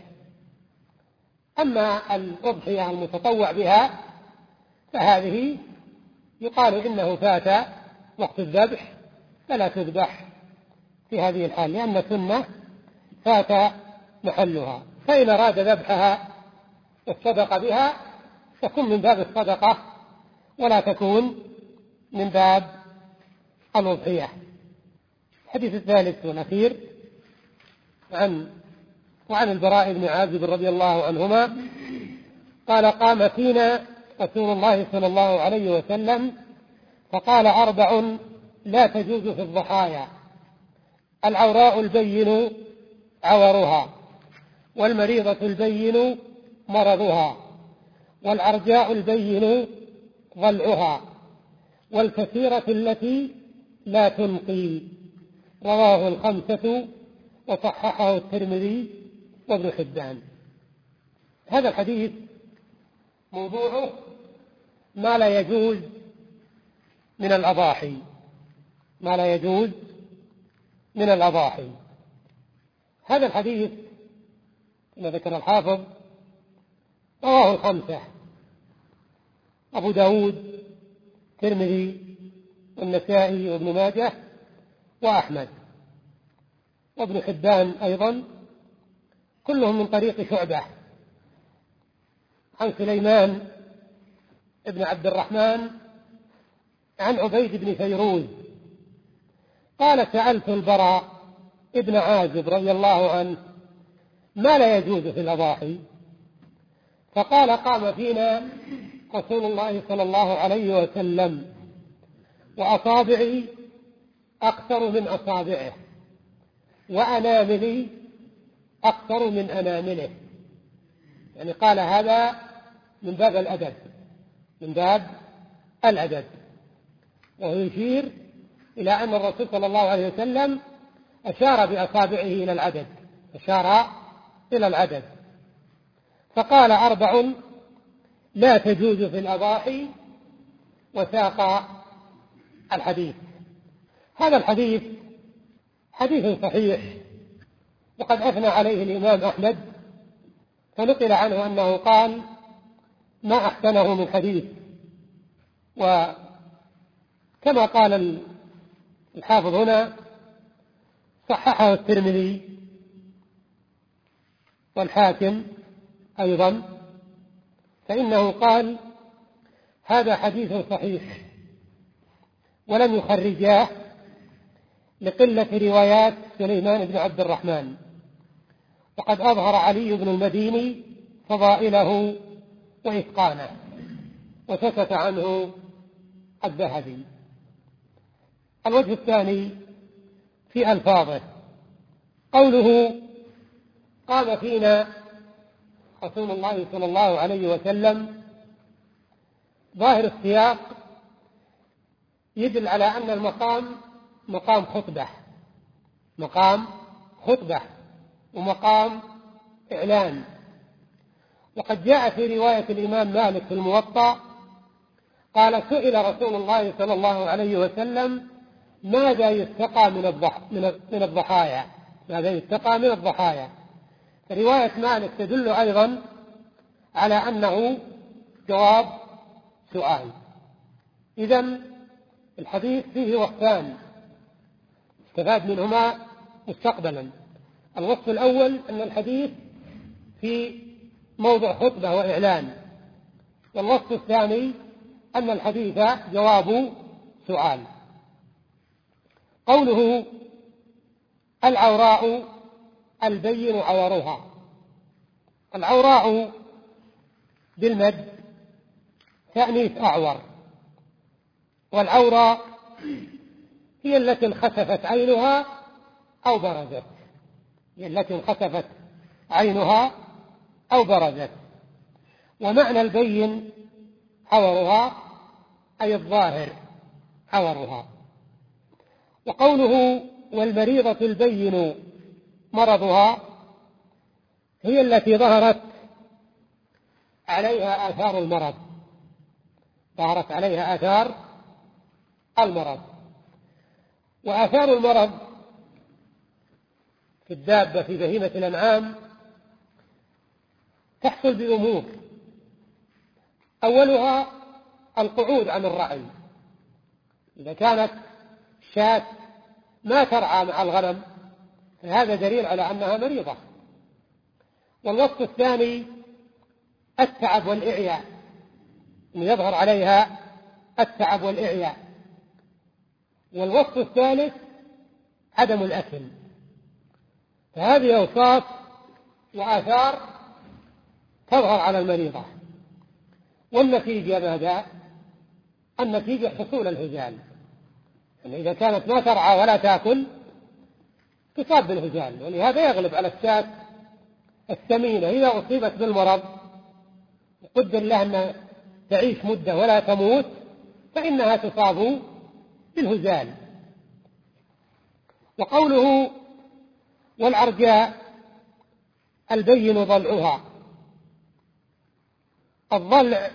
Speaker 1: أما الأضحية المتطوع بها فهذه يقال إنه فات وقت الذبح فلا تذبح في هذه الحال، لأن السنة فات محلها. فإن أراد ذبحها والصدقة بها تكون من باب الصدقة ولا تكون من باب الأضحية. الحديث الثالث والأخير عن وعن البراء بن عازب رضي الله عنهما قال قام فينا رسول الله صلى الله عليه وسلم فقال أربع لا تجوز في الضحايا: العوراء البين عورها، والمريضة البين مرضها، والعرجاء البين ضلعها، والكثيرة التي لا تنقي. رواه الخمسة وصححه الترمذي وابن حبان. هذا الحديث موضوعه ما لا يجوز من الأضاحي، ما لا يجوز من الأضاحي. هذا الحديث كما ذكر الحافظ رواه الخمسة: أبو داود، الترمذي، والنسائي، وابن ماجه، وأحمد، وابن حبان أيضا، كلهم من طريق شعبة عن سليمان ابن عبد الرحمن عن عبيد بن فيروز قال: سألت البراء ابن عازب رضي الله عنه ما لا يجوز في الأضاحي، فقال: قام فينا رسول الله صلى الله عليه وسلم وأصابعي أكثر من أصابعه وأناملي أكثر من أنامله. يعني قال هذا من باب الأدب، من باب الأدب، وهو يشير إلى أن الرسول صلى الله عليه وسلم أشار بأصابعه إلى العدد، أشار إلى العدد، فقال: أربع لا تجوز في الأضاحي، وساق الحديث. هذا الحديث حديث صحيح، وقد أثنى عليه الإمام أحمد، فنقل عنه أنه قال: ما أحسنه من حديث. وكما قال الحافظ هنا صححه الترمذي والحاكم أيضا، فإنه قال: هذا حديث صحيح، ولم يخرجاه لقلة روايات سليمان بن عبد الرحمن، وقد أظهر علي بن المديني فضائله وإتقانه، وسكت عنه الذهبي. الوجه الثاني في ألفاظه، قوله: قام فينا رسول الله صلى الله عليه وسلم، ظاهر السياق يدل على أن المقام مقام خطبة، مقام خطبة ومقام إعلان. وقد جاء في رواية الإمام مالك في الموطأ قال: سئل رسول الله صلى الله عليه وسلم ماذا يتقى من الضحايا، ماذا يتقى من الضحايا. رواية مالك تدل أيضا على أنه جواب سؤال. إذن الحديث فيه وصفان استفاد منهما مستقبلا. الوصف الأول أن الحديث في موضع خطبة وإعلان، والوصف الثاني أن الحديث جواب سؤال. قوله: العوراء البين عورها، العوراء بالمد تأنيث أعور، والعورة هي التي انخسفت عينها أو برزت، هي التي انخسفت عينها أو برزت. ومعنى البين عورها أي الظاهر عورها. وقوله: والمريضة البين مرضها، هي التي ظهرت عليها آثار المرض، ظهرت عليها آثار المرض. وآثار المرض في الدابة في بهيمة الأنعام تحصل بأمور، أولها القعود عن الرعي، إذا كانت شاة ما ترعى مع الغنم فهذا دليل على أنها مريضة. والوصف الثاني التعب والإعياء، أن يظهر عليها التعب والإعياء. والوصف الثالث عدم الأكل. فهذه أوصاف وآثار تظهر على المريضة. والنتيجة ماذا؟ النتيجة حصول الهزال، يعني إذا كانت ما ترعى ولا تأكل تصاب بالهزال. ولهذا يغلب على الشاة السمينة إذا أصيبت بالمرض وقدر لها أن تعيش مدة ولا تموت، فإنها تصاب بالهزال. وقوله والعرجاء البين ضلعها، الضلع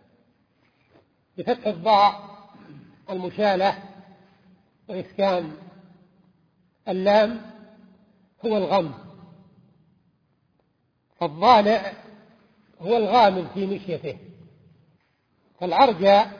Speaker 1: بفتح الضاء المشالة وإسكان اللام هو الغم، فالضالع هو الغامض في مشيته. فالعرجاء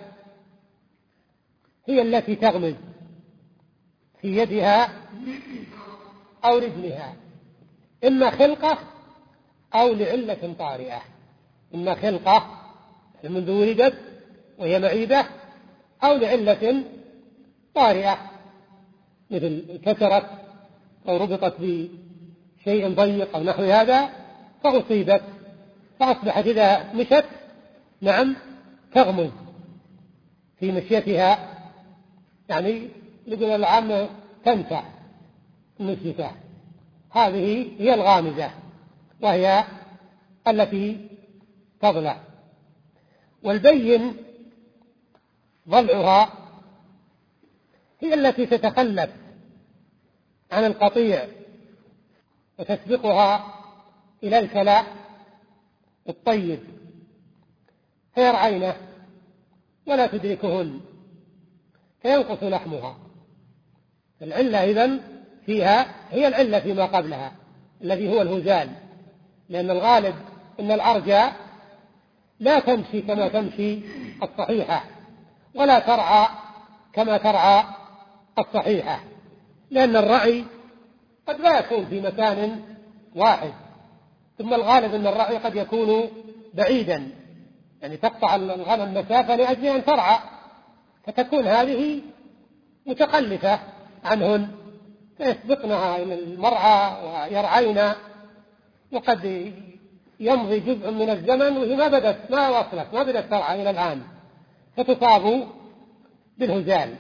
Speaker 1: هي التي تغمز في يدها أو رجلها، إما خلقة أو لعلة طارئة، إما خلقة منذ ولدت وهي معيبة، أو لعلة طارئة مثل كسرت أو ربطت بشيء ضيق أو نحو هذا فأصيبت، فأصبحت إذا مشت نعم تغمز في مشيتها، يعني يقول العام تنفع مشيتها. هذه هي الغامزة وهي التي تضلع. والبين ضلعها هي التي تتخلف عن القطيع وتسبقها إلى الكلاء الطيب فيرعينه ولا تدركهن فينقص لحمها. العلة إذن فيها هي العلة فيما قبلها الذي هو الهزال، لأن الغالب أن العرجاء لا تمشي كما تمشي الصحيحة ولا ترعى كما ترعى الصحيحة، لأن الرعي قد لا يكون في مكان واحد، ثم الغالب أن الرعي قد يكون بعيدا، يعني تقطع الغنم مسافة لأجل أن ترعى، فتكون هذه متخلفة عنهن فيسبقنها إلى المرعى ويرعين، وقد يمضي جزء من الزمن وهي ما بدت ما وصلت ما بدت ترعى إلى الآن فتصاب بالهزال.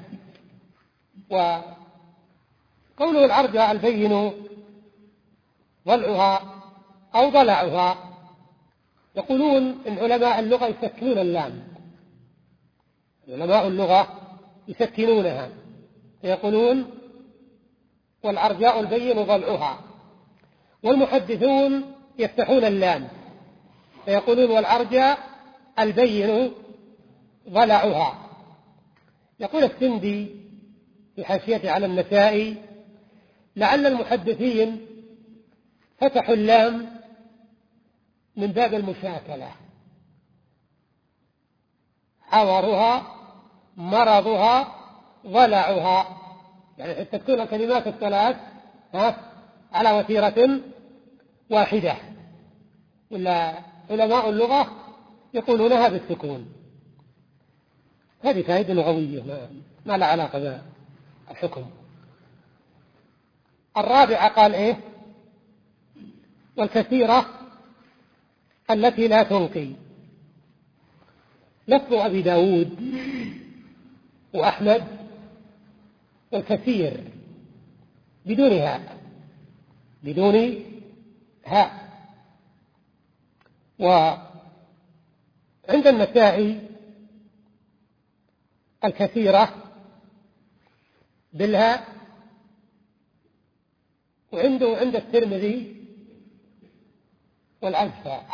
Speaker 1: وقوله العرجاء البين ضلعها أو ضلعها، يقولون إن علماء اللغة يسكنون اللام، علماء اللغة يسكنونها فيقولون والعرجاء البين ضلعها، والمحدثون يفتحون اللام فيقولون والعرجاء البين ضلعها. يقول السندي في حاشيته على النسائي لعل المحدثين فتحوا اللام من باب المشاكلة، عورها مرضها ضلعها، يعني حتى تكون الكلمات الثلاث ها على وتيرة واحدة، ولا علماء اللغة يقولونها بالسكون. هذه فائدة لغوية ما, ما لا علاقة بالحكم. الرابعة قال إيه؟ والكثيرة التي لا تنقي. لفظ أبي داود وأحمد والكثير بدون هاء بدون هاء. وعند النسائي الكثيرة بالهاء، وعنده عند الترمذي والعجفاء.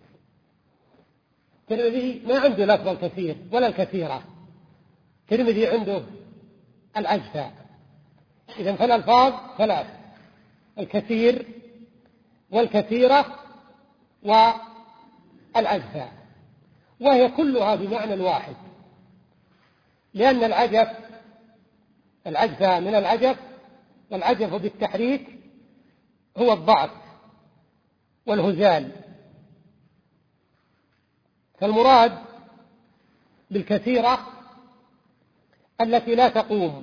Speaker 1: الترمذي ما عنده لفظ الكثير ولا الكثيرة، الترمذي عنده العجفاء. إذن فالألفاظ ثلاث: الكثير والكثيرة والعجفاء، وهي كلها بمعنى واحد، لأن العجف العجفاء من العجف، والعجف بالتحريك هو الضعف والهزال. فالمراد بالكثيرة التي لا تقوم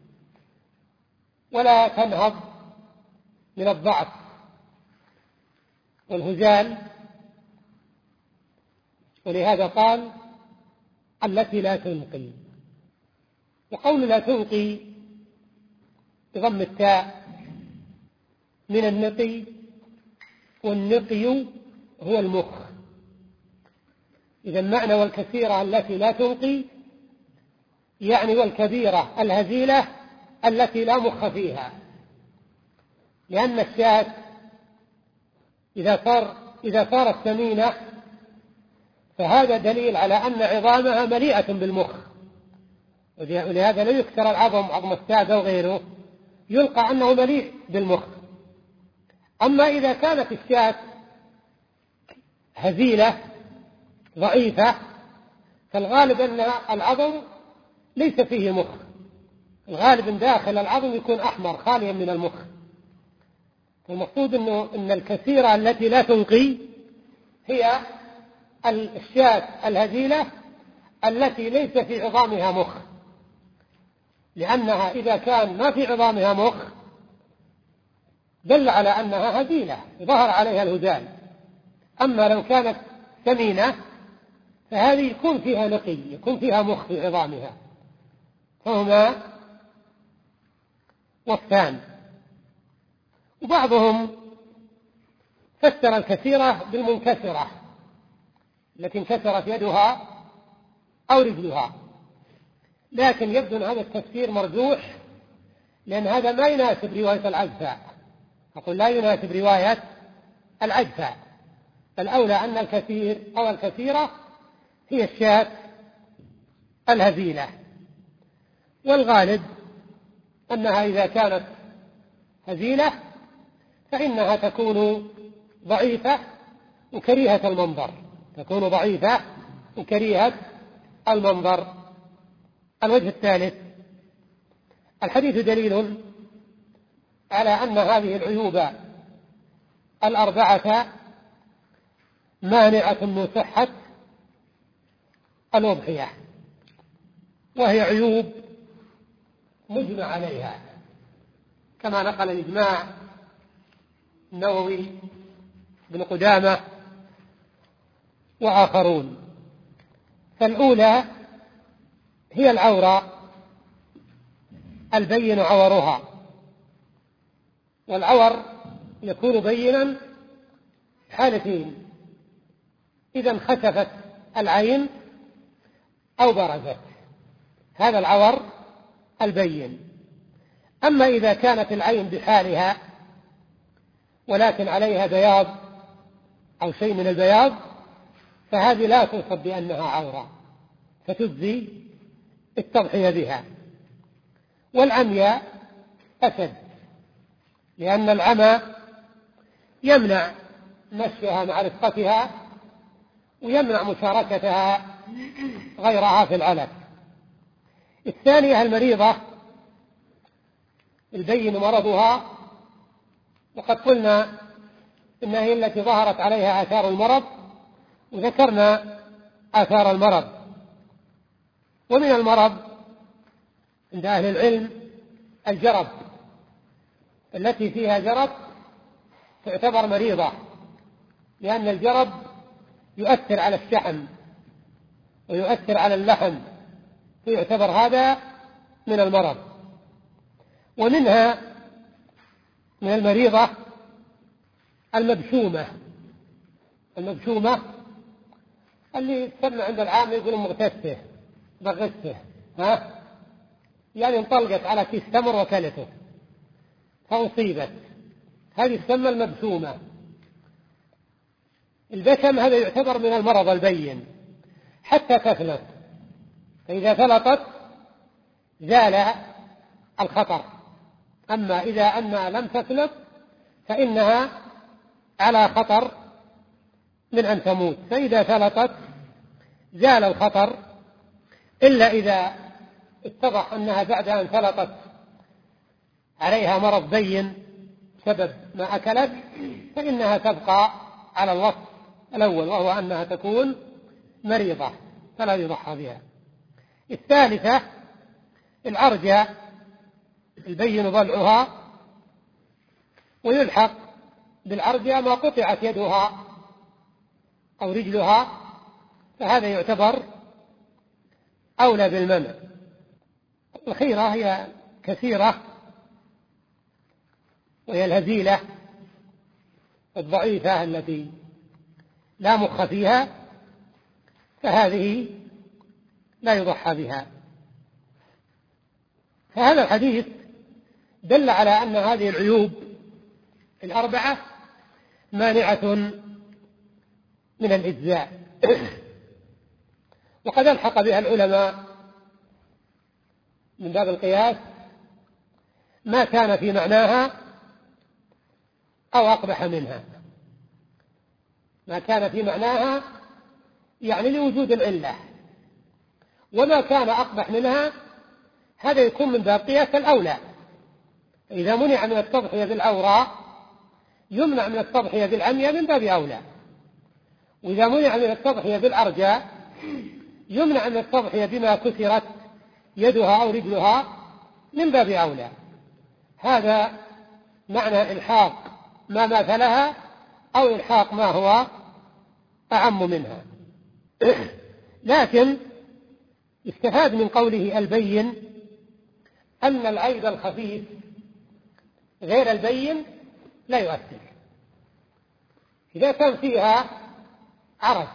Speaker 1: ولا تنهض من الضعف والهزال، ولهذا قال التي لا تنقي. وقول لا تنقي بضم التاء من النقي، والنقي هو المخ، إذا معنى والكثيرة التي لا تنقي يعني والكبيرة الهزيلة التي لا مخ فيها، لأن الشاة إذا صار إذا صارت ثمينة فهذا دليل على أن عظامها مليئة بالمخ، ولهذا لا يكسر العظم عظم الساعد أو غيره، يلقى أنه مليء بالمخ. أما إذا كانت الشاة هزيلة ضعيفة فالغالب أن العظم ليس فيه مخ، الغالب داخل العظم يكون أحمر خاليا من المخ. المقصود أنه أن الكثيرة التي لا تنقي هي الشاة الهزيلة التي ليس في عظامها مخ، لأنها إذا كان ما في عظامها مخ دل على أنها هزيلة ظهر عليها الهزال. أما لو كانت ثمينة فهذه يكون فيها نقي، يكون فيها مخ في عظامها، فهما وصفان. وبعضهم فسر الكثيرة بالمنكسرة التي انكسرت يدها أو رجلها، لكن يبدو أن هذا التفسير مرجوح، لأن هذا ما يناسب رواية العجفاء. أقول لا يناسب رواية العجفاء، الأولى أن الكثير أو الكثيرة هي الشاة الهزيلة، والغالب أنها إذا كانت هزيلة فإنها تكون ضعيفة وكريهة المنظر، تكون ضعيفة وكريهة المنظر. الوجه الثالث: الحديث دليل على أن هذه العيوب الأربعة مانعة من صحة الأضحية، وهي عيوب مجمع عليها كما نقل الإجماع النووي بن قدامة وآخرون. فالأولى هي العورة البين عورها، والعور يكون بينا حالتين: إذا انخسفت العين أو برزت، هذا العور البين. أما إذا كانت العين بحالها ولكن عليها بياض أو شيء من البياض فهذه لا توصف بأنها عورة، فتجزي التضحية بها. والعمياء أسد، لأن العمى يمنع مشيها مع رفقتها ويمنع مشاركتها غيرها في العلف. الثانية المريضة البين مرضها، وقد قلنا إنها هي التي ظهرت عليها آثار المرض، وذكرنا آثار المرض. ومن المرض عند أهل العلم الجرب، التي فيها جرب تعتبر مريضة، لأن الجرب يؤثر على الشحم ويؤثر على اللحم، فيعتبر هذا من المرض. ومنها من المريضة المبشومة، المبشومة اللي تسمى عند العام يقولون مغتسه بغسه، ها يعني انطلقت على كيس تمر وكلته فأصيبت، هذه تسمى المبشومة. البشم هذا يعتبر من المرض البين حتى تفلت، فإذا فلطت زال الخطر. أما إذا أنها لم تفلط فإنها على خطر من أن تموت، فإذا فلطت زال الخطر، إلا إذا اتضح أنها بعد أن فلطت عليها مرض بين سبب ما أكلت، فإنها تبقى على الوصف الأول، وهو أنها تكون مريضة فلا يضحى بها. الثالثة العرجة البين ضلعها، ويلحق بالعرجة ما قطعت يدها أو رجلها، فهذا يعتبر أولى بالمنع. الخيرة هي كثيرة، وهي الهزيلة الضعيفة التي لا مخ فيها، فهذه لا يضحى بها. فهذا الحديث دل على أن هذه العيوب الأربعة مانعة من الإجزاء. وقد ألحق بها العلماء من باب القياس ما كان في معناها أو أقبح منها. ما كان في معناها يعني لوجود العلة، وما كان أقبح منها هذا يكون من باب قياس الأولى. إذا منع من التضحية بالعوراء يمنع من التضحية بالعمياء من باب أولى، وإذا منع من التضحية بالأرجاء يمنع من التضحية بما كسرت يدها أو رجلها من باب أولى. هذا معنى إلحاق ما مثلها أو إلحاق ما هو أعم منها. لكن استفاد من قوله البين أن العيب الخفيف غير البين لا يؤثر. إذا كان فيها عرج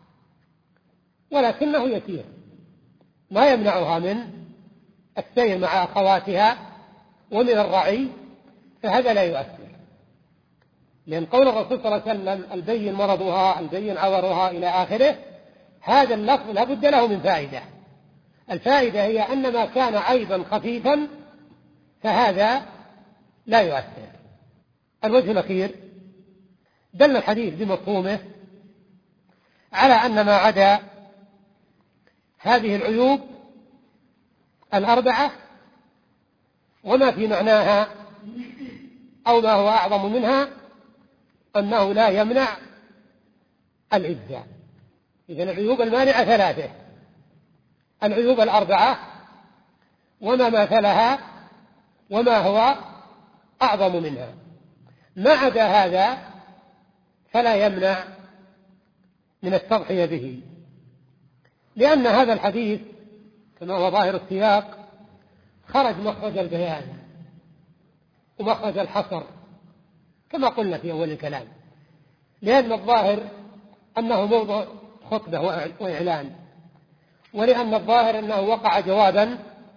Speaker 1: ولكنه يسير ما يمنعها من السير مع أخواتها ومن الرعي فهذا لا يؤثر، لأن قول الرسول صلى الله عليه وسلم البين مرضها البين عورها إلى آخره، هذا اللفظ لا بد له من فائدة. الفائدة هي أن ما كان عيبا خفيفا فهذا لا يؤثر. الوجه الأخير دل الحديث بمفهومه على أن ما عدا هذه العيوب الأربعة وما في معناها أو ما هو أعظم منها أنه لا يمنع الإجزاء. إذن العيوب المانعة ثلاثة: العيوب الأربعة وما مثلها وما هو أعظم منها. ما عدا هذا فلا يمنع من التضحية به، لأن هذا الحديث كما هو ظاهر السياق خرج مخرج البيان ومخرج الحصر كما قلنا في أول الكلام، لأن الظاهر أنه موضوع خطبة وإعلان، ولأن الظاهر أنه وقع جوابا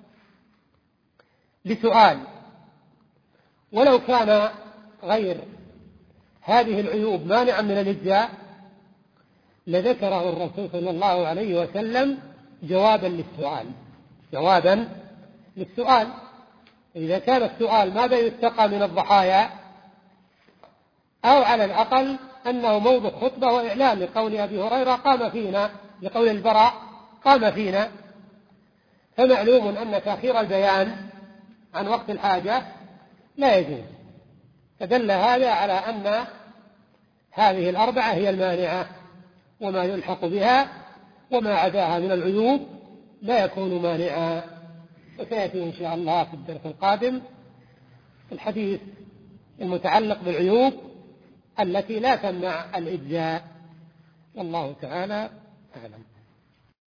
Speaker 1: لسؤال. ولو كان غير هذه العيوب مانعا من الإجزاء لذكره الرسول صلى الله عليه وسلم جوابا للسؤال جوابا للسؤال إذا كان السؤال ماذا يتقى من الضحايا، أو على الأقل أنه موضوع خطبة وإعلان، لقول أبي هريرة قام فينا، لقول البراء قام فينا، فمعلوم أن تأخير البيان عن وقت الحاجة لا يجوز. فدل هذا على أن هذه الأربعة هي المانعة، وما يلحق بها وما عداها من العيوب لا يكون مانعا. وسيأتي إن شاء الله في الدرس القادم الحديث المتعلق بالعيوب التي لا تمنع الإجزاء، والله تعالى أعلم.